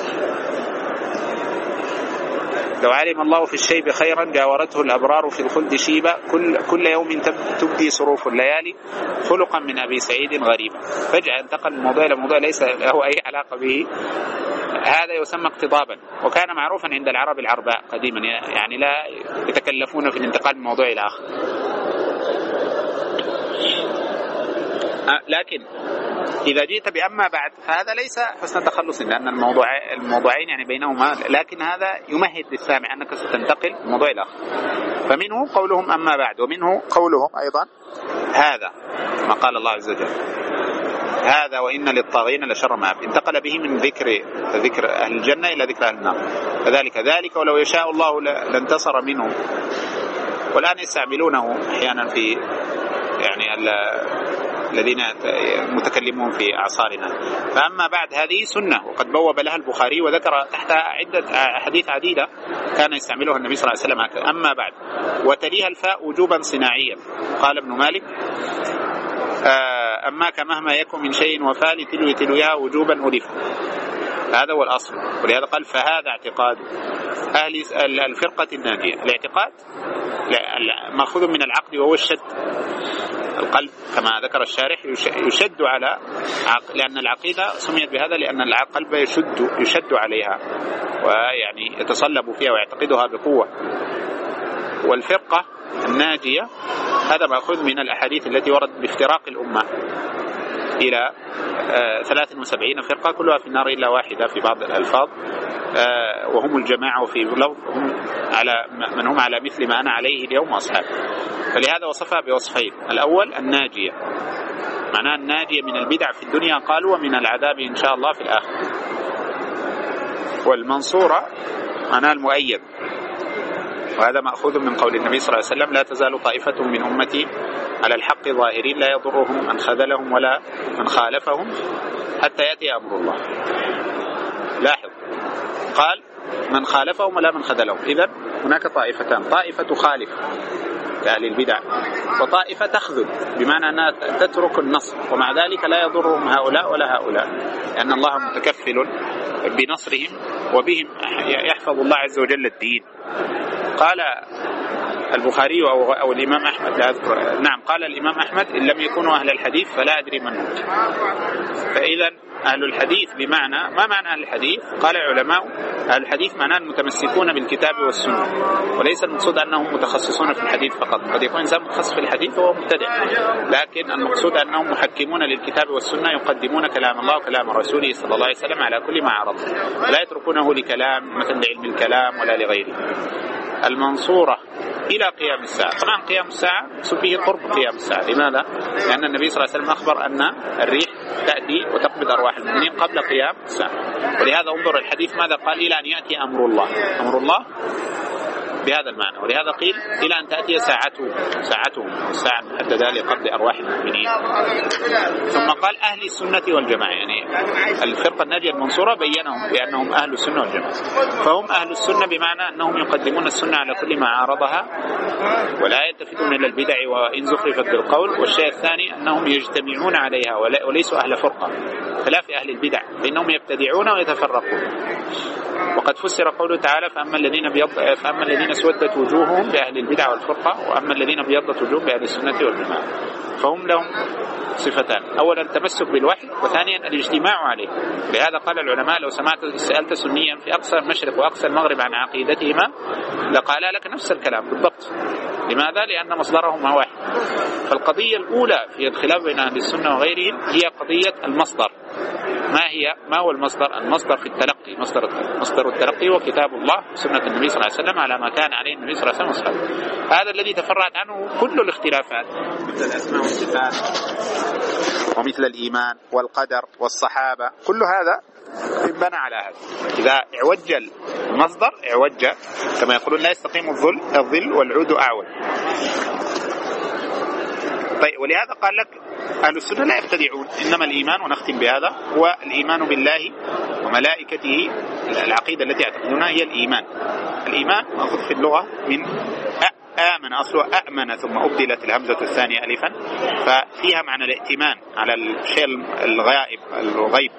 لو علم الله في الشيب خيرا جاورته الأبرار في الخلد شيبا كل يوم تبدي صروف الليالي خلقا من أبي سعيد غريبا. فجأة انتقل من موضوع إلى موضوع ليس له أي علاقة به. هذا يسمى اقتضابا وكان معروفا عند العرب العرباء قديما يعني لا يتكلفون في الانتقال من موضوع إلى آخر. لكن إذا جئت بأما بعد فهذا ليس حسن تخلص لأن الموضوعين يعني بينهما لكن هذا يمهد للسامع أنك ستنتقل من موضوع إلى آخر. فمنه قولهم أما بعد ومنه قولهم أيضا هذا ما قال الله عز وجل هذا وإن للطاغين لشر مآب. انتقل به من ذكر أهل الجنة إلى ذكر أهل النار. فذلك ولو يشاء الله لانتصر منهم. والآن يستعملونه أحيانا في يعني الذين متكلمون في أعصارنا. فأما بعد هذه سنة وقد بوب لها البخاري وذكر تحتها عدة أحاديث عديدة كان يستعملها النبي صلى الله عليه وسلم هكذا. أما بعد وتليها الفاء وجوبا صناعيا. قال ابن مالك أما كمهما يكن من شيء وفاء تلويها وجوبا ألف. هذا هو الأصل. ولهذا قال فهذا اعتقاد أهل الفرقة الناجية. الاعتقاد مأخوذ من العقد وهو الشد. القلب كما ذكر الشارح يشد على لأن العقيدة سميت بهذا لأن القلب يشد عليها ويعني يتصلب فيها ويعتقدها بقوة. والفرقة الناجية هذا مأخوذ من الأحاديث التي وردت بافتراق الأمة إلى 73 فرقة كلها في النار إلا واحدة في بعض الألفاظ وهم الجماعة وفي لفظ من هم على مثل ما أنا عليه اليوم وأصحابي. فلهذا وصفها بوصفين. الأول الناجية معناها الناجية من البدع في الدنيا قالوا ومن العذاب إن شاء الله في الآخرة. والمنصورة معناها المؤيد وهذا مأخوذ من قول النبي صلى الله عليه وسلم: لا تزال طائفة من أمتي على الحق ظاهرين لا يضرهم من خذلهم ولا من خالفهم حتى يأتي أمر الله. لاحظ، قال من خالفهم ولا من خذلهم. إذن هناك طائفتان: طائفة تخالف كأهل البدع، وطائفة تخذل بمعنى أنها تترك النص، ومع ذلك لا يضرهم هؤلاء ولا هؤلاء، لأن الله متكفل بنصرهم وبهم يحفظ الله عز وجل الدين. قال البخاري أو الإمام أحمد، لا أذكر، نعم، قال الإمام أحمد: إن لم يكونوا أهل الحديث فلا أدري من هم. فإذا أهل الحديث بمعنى، ما معنى أهل الحديث؟ قال العلماء: أهل الحديث معناه المتمسكون بالكتاب والسنة، وليس المقصود أنهم متخصصون في الحديث فقط. قد يكون إنسان متخصص في الحديث وهو مبتدع، لكن المقصود أنهم محكمون للكتاب والسنة، يقدمون كلام الله وكلام رسوله صلى الله عليه وسلم على كل ما عرض، ولا يتركونه لكلام مثل لعلم الكلام ولا لغيره. المنصورة إلى قيام الساعة. طبعا قيام الساعة مقصود به قرب قيام الساعة. لماذا؟ لأن النبي صلى الله عليه وسلم أخبر أن الريح تأتي وتقبض أرواح المؤمنين قبل قيام الساعة، ولهذا انظر الحديث ماذا قال: إلى أن يأتي أمر الله. أمر الله بهذا المعنى، ولهذا قيل إلى أن تأتي ساعتهم، الساعة المحددة لقبض أرواح المؤمنين. ثم قال أهل السنة والجماعة، يعني الفرقة الناجية المنصورة بينهم بأنهم أهل السنة والجماعة، فهم أهل السنة بمعنى أنهم يقدمون السنة على كل ما عارضها ولا يلتفتون إلى البدع وإن زخرفت بالقول. والشيء الثاني أنهم يجتمعون عليها وليسوا أهل فرقة، خلاف أهل البدع فإنهم يبتدعون ويتفرقون. وقد فسر قوله تعالى: فأما الذين اسودت وجوههم بأهل البدع والفرقة، وأما الذين ابيضت وجوههم بأهل السنة والجماعة. فهم لهم صفتان: أولا التمسك بالوحي، وثانيا الاجتماع عليه. لهذا قال العلماء: لو سألت سنيا في أقصى المشرق وأقصى المغرب عن عقيدتهما لقال لك نفس الكلام بالضبط. لماذا؟ لأن مصدرهما واحد. فالقضية الأولى في الخلاف بين أهل السنة وغيرهم هي قضية المصدر. ما هو المصدر؟ المصدر في التلقي، مصدر التلقي وكتاب الله وسنة النبي صلى الله عليه وسلم على ما كان عليه النبي صلى الله عليه وسلم. هذا الذي تفرعت عنه كل الاختلافات، مثل الأسماء والصفات ومثل الإيمان والقدر والصحابة، كل هذا بنى على هذا. إذا اعوج المصدر اعوج، كما يقولون: لا يستقيم الظل والعود أعوج. طيب، ولهذا قال لك أهل السنة لا يبتدعون، إنما الإيمان، ونختم بهذا، هو الإيمان بالله وملائكته. العقيدة التي يعتقدونها هي الإيمان. الإيمان مأخوذ في اللغة من آمن، أصله أأمن ثم أبدلت الهمزة الثانية ألفا، ففيها معنى الائتمان على الشيء الغيب،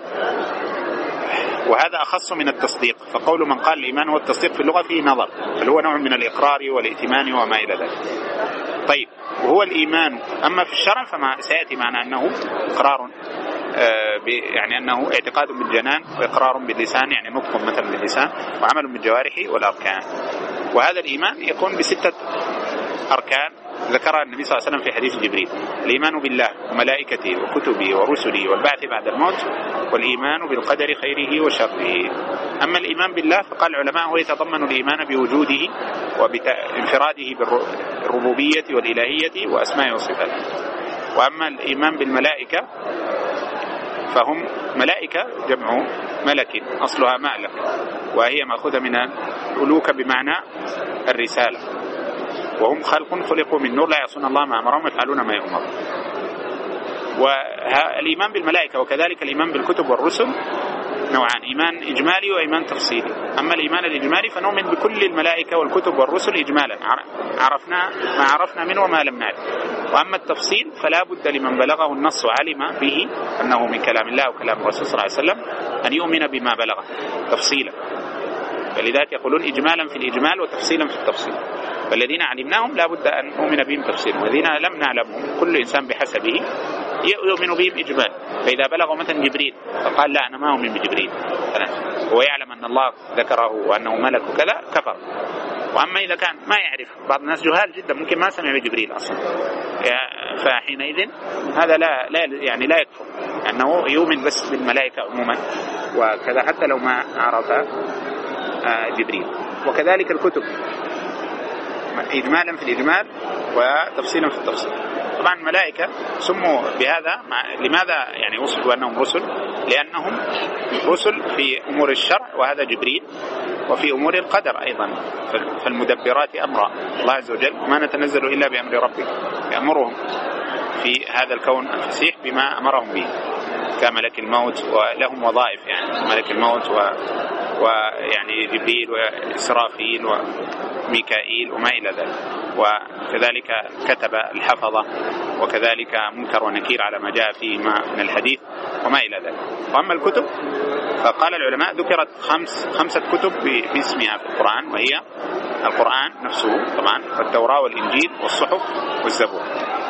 وهذا أخص من التصديق. فقول من قال الإيمان هو التصديق في اللغة فيه نظر، بل هو نوع من الإقرار والائتمان وما إلى ذلك. طيب، وهو الإيمان. أما في الشرع فما سيأتي معنى أنه إقرار، يعني أنه اعتقاد بالجنان وإقرار باللسان، يعني نطق مثلا باللسان وعمل بالجوارح والأركان. وهذا الإيمان يكون بستة أركان ذكرها النبي صلى الله عليه وسلم في حديث جبريل: الإيمان بالله وملائكته وكتبه ورسله والبعث بعد الموت، والإيمان بالقدر خيره وشره. أما الإيمان بالله فقال العلماء: هو يتضمن الإيمان بوجوده وبانفراده بالربوبية والإلهية وأسماء وصفاته. وأما الإيمان بالملائكة فهم ملائكة جمع ملك، أصلها مألك، وهي مأخوذة من الألوكة بمعنى الرسالة، وهم خلق خلقوا من نور لا يعصون الله ما أمرهم ويفعلون ما يؤمرون. والإيمان بالملائكة وكذلك الإيمان بالكتب والرسل نوعان: إيمان إجمالي وإيمان تفصيلي. أما الإيمان الإجمالي فنؤمن بكل الملائكة والكتب والرسل إجمالا، عرفنا ما عرفنا منه وما لم نعرف. وأما التفصيل فلا بد لمن بلغه النص وعلم به أنه من كلام الله وكلام الرسول صلى الله عليه وسلم أن يؤمن بما بلغه تفصيلا. فلذلك يقولون إجمالا في الإجمال وتفصيلا في التفصيل. فالذين علمناهم لا بد أن نؤمن بهم تفصيلا، والذين لم نعلمهم كل إنسان بحسبه يؤمن بهم إجمال. فإذا بلغوا مثلا جبريل فقال: لا أنا ما أؤمن بجبريل، هو يعلم أن الله ذكره وأنه ملك وكذا، كفر. وأما إذا كان ما يعرف، بعض الناس جهال جدا ممكن ما سمع بجبريل أصلا، فحينئذ هذا لا يكفر، أنه يؤمن بس بالملائكة عموما وكذا حتى لو ما عرف جبريل. وكذلك الكتب إجمالا في الإجمال وتفصيلا في التفصيل. طبعا الملائكة سموا بهذا، لماذا يعني وصفوا أنهم رسل؟ لأنهم رسل في أمور الشرع، وهذا جبريل، وفي أمور القدر أيضا، فالمدبرات أمرا الله عز وجل ما نتنزل إلا بأمر ربك، يأمرهم في هذا الكون الفسيح بما أمرهم به، كملك الموت ولهم وظائف، يعني ملك الموت ويعني جبريل وإسرافيل وميكائيل وما إلى ذلك، وكذلك كتب الحفظة، وكذلك منكر ونكير على ما جاء فيه من الحديث وما إلى ذلك. وأما الكتب فقال العلماء ذكرت خمسة كتب باسمها في القرآن، وهي القرآن نفسه طبعا، والتوراة والإنجيل والصحف والزبور،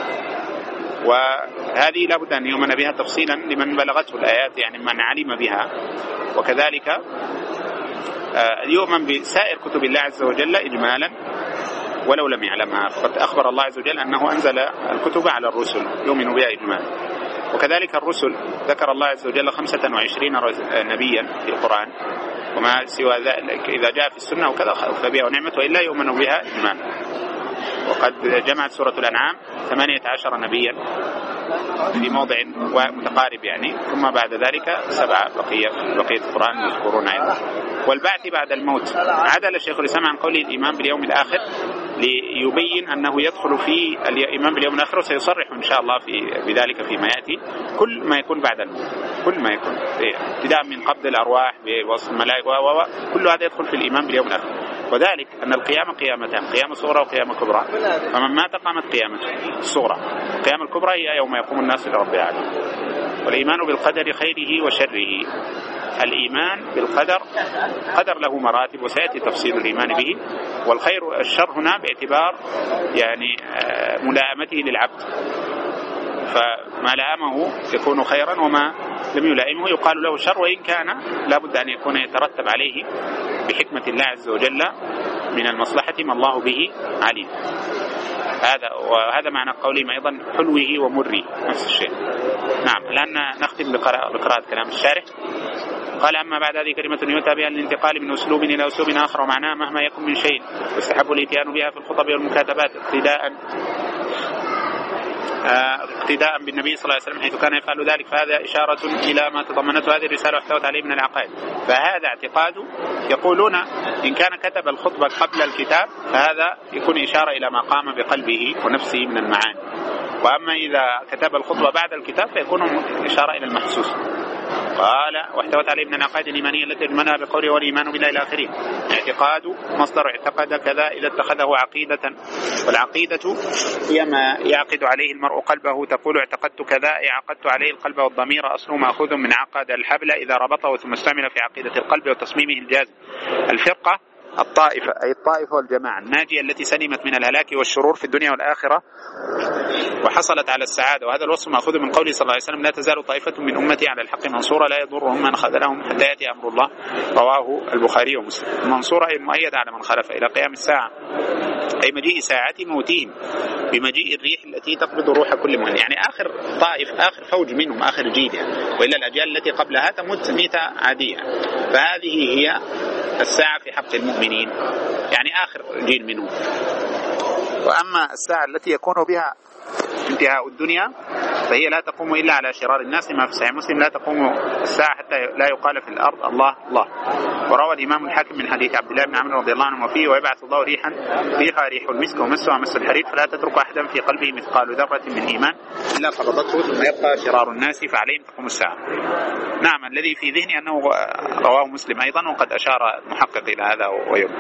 وهذه لا بد أن يؤمن بها تفصيلا لمن بلغته الآيات، يعني من علم بها. وكذلك يؤمن بسائر كتب الله عز وجل إجمالا ولو لم يعلمها، فقد أخبر الله عز وجل أنه أنزل الكتب على الرسل، يؤمن بها إجمالا. وكذلك الرسل ذكر الله عز وجل 25 نبيا في القرآن، وما سوى ذلك إذا جاء في السنة وكذا فبها ونعمة، وإلا يؤمن بها إجمالا. وقد جمعت سورة الأنعام 18 نبيا في موضع ومتقارب يعني، ثم بعد ذلك 7 بقية القرآن يذكرون أيضا. والبعث بعد الموت، عدل شيخ الإسلام عن قوله الإيمان باليوم الآخر ليبين أنه يدخل في الإيمان باليوم الآخر، وسيصرح إن شاء الله بذلك فيما يأتي، كل ما يكون بعد الموت، كل ما يكون ابتداء من قبض الأرواح بوصف الملائكة كل هذا يدخل في الإيمان باليوم الآخر. وذلك أن القيامة قيامتان، قيامة صغرى وقيامة كبرى، فمن مات قامت قيامته الصغرى، القيامة الكبرى هي يوم يقوم الناس لرب العالمين. والإيمان بالقدر خيره وشره، الإيمان بالقدر قدر له مراتب وسيأتي تفصيل الإيمان به، والخير الشر هنا باعتبار يعني ملائمته للعبد، فما لائمه يكون خيرا وما لم يلائمه يقال له شر، وإن كان لا بد أن يكون يترتب عليه بحكمة الله عز وجل من المصلحة ما الله به عليم. وهذا معنى قولهم أيضا حلوه ومره، نفس الشيء. نعم. الآن نختم بقراءة كلام الشارح. قال: أما بعد هذه كلمة يؤتى بها للانتقال من أسلوب إلى أسلوب آخر، ومعناها مهما يكن من شيء يستحب الاتيان بها في الخطب والمكاتبات اقتداء بالنبي صلى الله عليه وسلم حيث كان يفعل ذلك، فهذا إشارة إلى ما تضمنته هذه الرسالة واحتوت عليه من العقائد. فهذا اعتقاد، يقولون إن كان كتب الخطبة قبل الكتاب فهذا يكون إشارة إلى ما قام بقلبه ونفسه من المعاني، وأما إذا كتب الخطبة بعد الكتاب فيكون إشارة إلى المحسوس. قال: واحتوت عليه من العقائد الإيمانية التي يجمعها بقوله والإيمان بالله إلى آخره. اعتقاد مصدر اعتقد كذا إذا اتخذه عقيدة، والعقيدة هي ما يعقد عليه المرء قلبه، تقول اعتقدت كذا أي عقدت عليه القلب، والضمير أصله مأخوذ من عقد الحبل إذا ربطه، ثم استعمل في عقيدة القلب وتصميمه الجازم. الفرقة الطائفة أي الطائفة والجماعة الناجية التي سلمت من الهلاك والشرور في الدنيا والآخرة وحصلت على السعادة، وهذا الوصف مأخوذ من قوله صلى الله عليه وسلم: لا تزال طائفة من أمتي على الحق منصورة لا يضرهم من خذلهم حتى يأتي أمر الله. رواه البخاري ومسلم. المنصورة أي المؤيدة على من خالف إلى قيام الساعة، أي مجيء ساعة موتهم بمجيء الريح التي تقبض روح كل مؤمن، يعني آخر طائف، آخر فوج منهم، آخر جيل يعني. وإلا الأجيال التي قبلها تموت ميتة عادية، فهذه هي الساعة في حق المؤمنين، يعني آخر جيل منهم. وأما الساعة التي يكون بها انتهاء الدنيا فهي لا تقوم إلا على شرار الناس، ما في صحيح مسلم: لا تقوم الساعة حتى لا يقال في الأرض الله الله. وروى الإمام الحاكم من حديث عبد الله بن عمرو رضي الله عنه وفيه: ويبعث الله ريحا ريح المسك ومسها مس الحرير، فلا تترك أحدا في قلبه مثقال ذرة من إيمان إلا قبضته، ثم يبقى شرار الناس فعليهم تقوم الساعة. نعم. الذي في ذهني أنه رواه مسلم أيضا، وقد أشار المحقق إلى هذا ويوم،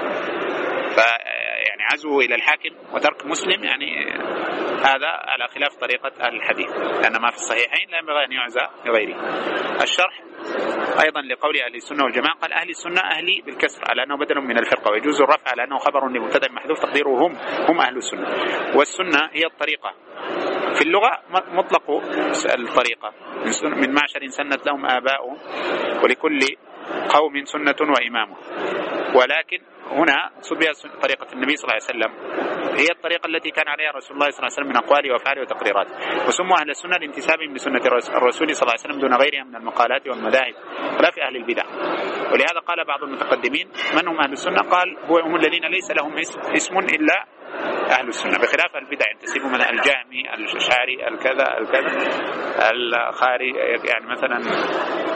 يعني عزوه إلى الحاكم وترك مسلم يعني هذا على خلاف طريقة أهل الحديث، لأن ما في الصحيحين لا ينبغي أن يعزى لغيره. الشرح أيضا لقول أهل السنة والجماعة، قال: أهل السنة أهلي بالكسر على أنه بدل من الفرقة، ويجوز الرفع على أنه خبر لمبتدأ محذوف تقديره هم أهل السنة. والسنة هي الطريقة في اللغة، مطلق الطريقة من معشر سنت لهم آباؤهم ولكل قوم سنة وإمامه، ولكن هنا صد بها طريقة النبي صلى الله عليه وسلم، هي الطريقة التي كان عليها رسول الله صلى الله عليه وسلم من أقواله وأفعاله وتقريراته. وسموا أهل السنة لانتسابهم لسنة الرسول صلى الله عليه وسلم دون غيرها من المقالات والمذاهب، ولا في أهل البدع. ولهذا قال بعض المتقدمين: من هم أهل السنة؟ قال: هم الذين ليس لهم اسم إلا أهل السنة، بخلاف البدع ينتسبون من الجهمي، الشاعري، الكذا الخاري، يعني مثلا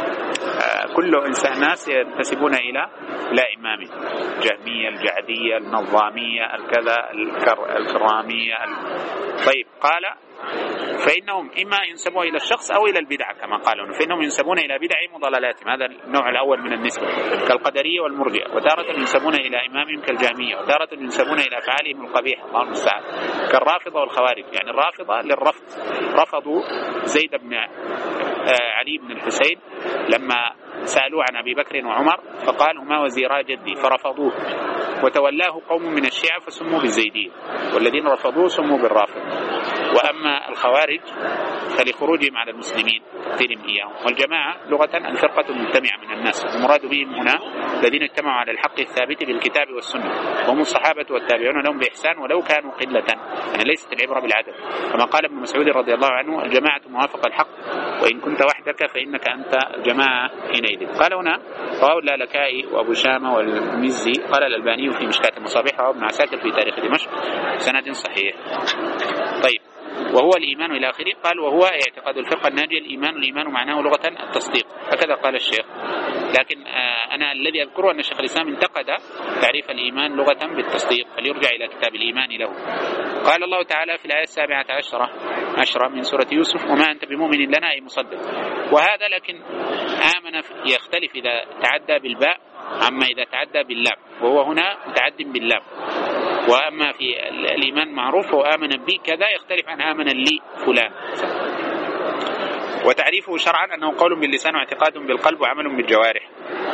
كل إنسان ناس ينتسبون إلى إمام، الجهمية، الجعدية، النظامية، الكذا، الكرامية. طيب قال فإنهم إما ينسبون إلى الشخص أو إلى البدعة كما قالوا، فإنهم ينسبون إلى بدعهم وضلالاتهم، هذا النوع الأول من النسبة كالقدرية والمرجئة، وتارة ينسبون إلى إمامهم كالجهمية، وتارة ينسبون إلى أفعالهم القبيحة الله المستعان كالرافضة والخوارج. يعني الرافضة للرفض، رفضوا زيد بن علي بن الحسين لما سألوه عن أبي بكر وعمر فقال هما وزيرا جدي فرفضوه، وتولاه قوم من الشيعة فسموا بالزيدين، والذين رفضوه سموا بالرافض. وأما الخوارج فلخروجهم على المسلمين تقتيلهم إياهم. والجماعة لغة الفرقة المجتمعة من الناس، المراد بهم هنا الذين اجتمعوا على الحق الثابت بالكتاب والسنة، وهم الصحابة والتابعون لهم بإحسان ولو كانوا قلة، يعني ليست العبرة بالعدد، كما قال ابن مسعود رضي الله عنه الجماعة موافق الحق وإن كنت وحدك فإنك أنت الجماعة حينئذ. قال هنا رواه اللالكائي وأبو شامة والمزي، قال الألباني في مشكاة المصابيح وابن عساكر في تاريخ دمشق سند صحيح. طيب وهو الإيمان إلى آخره. قال وهو اعتقاد الفرقة الناجية الإيمان معناه لغة التصديق، هكذا قال الشيخ. لكن أنا الذي أذكره أن الشيخ الإسلام انتقد تعريف الإيمان لغة بالتصديق، فليرجع إلى كتاب الإيمان له. قال الله تعالى في الآية 17 من سورة يوسف وما أنت بمؤمن لنا أي مصدق. وهذا لكن آمن يختلف إذا تعدى بالباء عما إذا تعدى باللام، وهو هنا متعد باللام. وأما في الإيمان معروف وآمن بي كذا يختلف عن آمن لي فلان. وتعريفه شرعا أنه قول باللسان واعتقاد بالقلب وعمل بالجوارح.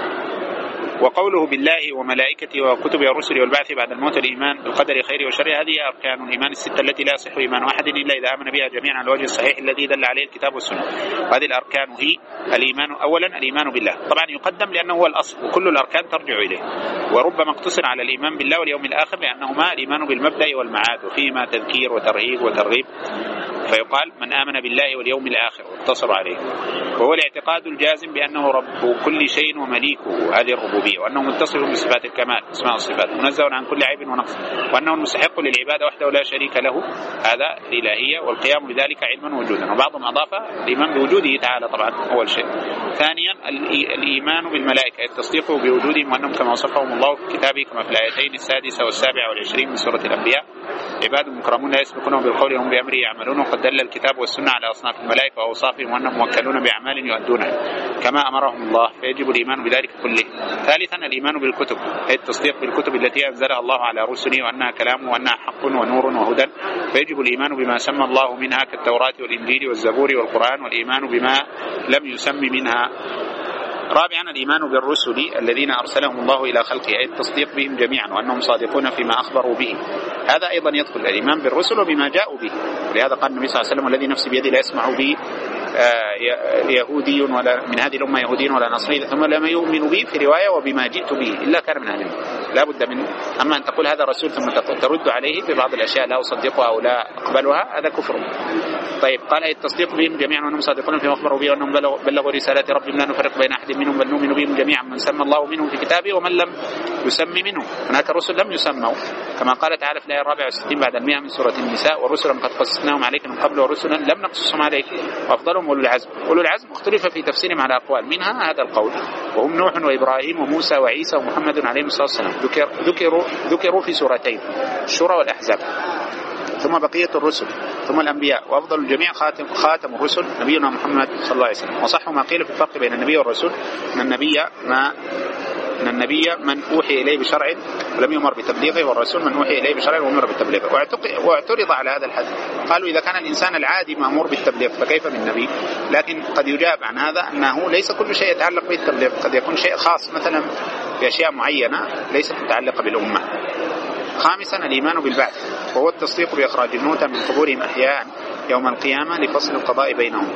وقوله بالله وملائكته وكتبه ورسله والبعث بعد الموت الإيمان بالقدر خيره وشره، هذه أركان الإيمان الستة التي لا يصح إيمان أحد إلا إذا آمن بها جميعا على الوجه الصحيح الذي دل عليه الكتاب والسنة. وهذه الأركان هي الإيمان أولا الإيمان بالله، طبعا يقدم لأنه هو الأصل وكل الأركان ترجع إليه، وربما اقتصر على الإيمان بالله واليوم الآخر لأنهما الإيمان بالمبدأ والمعاد وفيهما تذكير وترهيب وترغيب، فيقال من آمن بالله واليوم الآخر واقتصر عليه. وهو الاعتقاد الجازم بأنه رب كل شيء ومليكه، هذه الربوبية، وأنه متصف بصفات الكمال اسماء الصفات منزه عن كل عيب ونقص، وأنه المستحق للعبادة وحده لا شريك له، هذا الإلهية والقيام بذلك علما وجودا. وبعضهم أضاف الإيمان بوجوده تعالى طبعا أول شيء. ثانيا الإيمان بالملائكة، التصديق بوجودهم وأنهم كما وصفهم الله في كتابه كما في الآيتين 6 و27 من سورة الأنبياء عباد مكرمون لا يسبقونهم بالقول وهم بأمره يعملون. وقد دل الكتاب والسنة على أصناف الملائكة وأوصافهم وأنهم موكلون بأعمال يؤدونها كما أمرهم الله، فيجب الإيمان بذلك كله. ثالثا الإيمان بالكتب، أي التصديق بالكتب التي أنزلها الله على رسله وأنها كلامه وأنها حق ونور وهدى، فيجب الإيمان بما سمى الله منها كالتوراة والإنجيل والزبور والقرآن، والإيمان بما لم يسم منها. رابعا الإيمان بالرسل الذين أرسلهم الله إلى خلقه، أي التصديق بهم جميعا وأنهم صادقون فيما أخبروا به، هذا أيضا يدخل الإيمان بالرسل وبما جاءوا به. ولهذا قال النبي صلى الله عليه وسلم الذي نفسي بيده لا يسمع به يهودي ولا من هذه الأمة يهودي ولا نصري ثم لما يؤمن به في رواية وبما جئت به إلا كان من أهل النار، لا بد منه. أما أن تقول هذا رسول ثم ترد عليه ببعض الأشياء لا أصدقها أو لا أقبلها، هذا كفر. طيب قال التصديق بهم جميعا وأنهم صادقون فيما أخبروا به وأنهم بلغوا رسالات ربهم لا نفرق بين أحد منهم بل نؤمن بهم جميعا من سمى الله منهم في كتابه ومن لم يسمي منهم. هناك رسل لم يسموا كما قال تعالى في الآية 64 بعد 100 من سورة النساء ورسلا قد قصصناهم عليك من قبل ورسلا لم نقصصهم عليك وأفضلهم أولو العزم. أولو العزم اختلف في تفسيرهم على أقوال، منها هذا القول وهم نوح وإبراهيم وموسى وعيسى ومحمد عليه الصلاة والسلام، ذكروا في سورتين الشورى والأحزاب، ثم بقية الرسل ثم الأنبياء، وأفضل الجميع خاتم الرسل نبينا محمد صلى الله عليه وسلم. وصح ما قيل في الفرق بين النبي والرسول أن النبي من أوحي إليه بشرع ولم يمر بتبليغه، والرسول من أوحي إليه بشرع وأمر بالتبليغ. واعترض على هذا الحد، قالوا إذا كان الإنسان العادي مأمور بالتبليغ فكيف بالنبي؟ لكن قد يجاب عن هذا أنه ليس كل شيء يتعلق بالتبليغ، قد يكون شيء خاص مثلا بأشياء معينة ليست متعلقة بالأمة. خامسا الإيمان بالبعث، وهو التصديق بإخراج الموتى من قبورهم أحياء يوم القيامة لفصل القضاء بينهم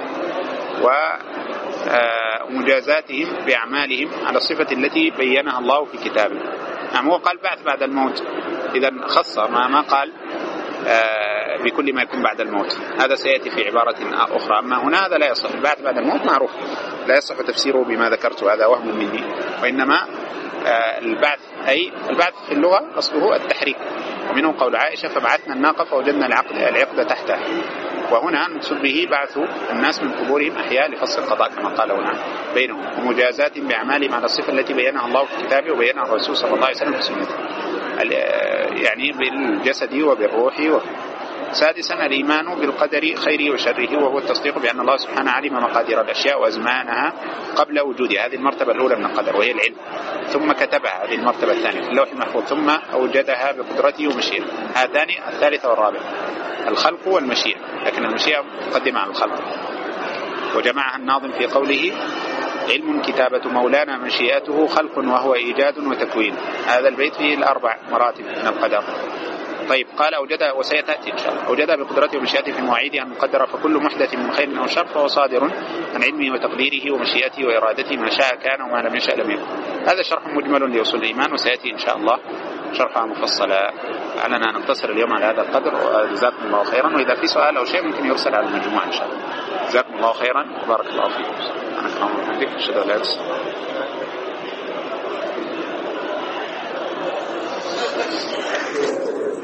ومجازاتهم بأعمالهم على الصفة التي بينها الله في كتابه. نعم هو قال بعث بعد الموت، إذا خص ما قال بكل ما يكون بعد الموت، هذا سيأتي في عبارة أخرى. أما هنا هذا لا يصح، البعث بعد الموت معروف لا يصح تفسيره بما ذكرت، هذا وهم مني. وإنما البعث أي البعث في اللغة أصله التحريك، ومنه قول عائشة فبعثنا الناقة فوجدنا العقد تحتها، وهنا المقصود به بعث الناس من قبورهم أحياء لفصل القضاء كما قال هنا بينهم، ومجازات بأعمالهم على الصفة التي بينها الله في كتابه وبينها الرسول صلى الله عليه وسلم في سنته، يعني بالجسد وبالروح. سادسا الإيمان بالقدر خيره وشره، وهو التصديق بأن الله سبحانه علم مقادير الأشياء وأزمانها قبل وجودها، هذه المرتبة الأولى من القدر وهي العلم، ثم كتبها هذه المرتبة الثانية في اللوح المحفوظ، ثم أوجدها بقدرته ومشيئته. هذان الثالثة والرابعة الخلق والمشيئة، لكن المشيئة مقدمة على الخلق، وجمعها الناظم في قوله علم كتابة مولانا مشيئته خلق وهو إيجاد وتكوين. هذا البيت فيه الأربع مراتب من القدر. طيب قال أوجدها وسيتأتي إن شاء الله، أوجدها بقدرته ومشيئته في مواعيدها المقدرة، فكل محدث من خير أو شر فهو صادر عن علمه وتقديره ومشيئته وإرادته، ما شاء كان وما لم يشأ لم يكن. هذا شرح مجمل لأصول الإيمان، وسيأتي إن شاء الله شرحها مفصلا. علنا نقتصر اليوم على هذا القدر، وجزاكم الله خيرا، وإذا في سؤال أو شيء ممكن يرسل على المجموعة إن شاء الله. جزاكم الله خيرا وبارك الله فيكم. أنا كرام وحمدك أشهد أن لا إله إلا أنت.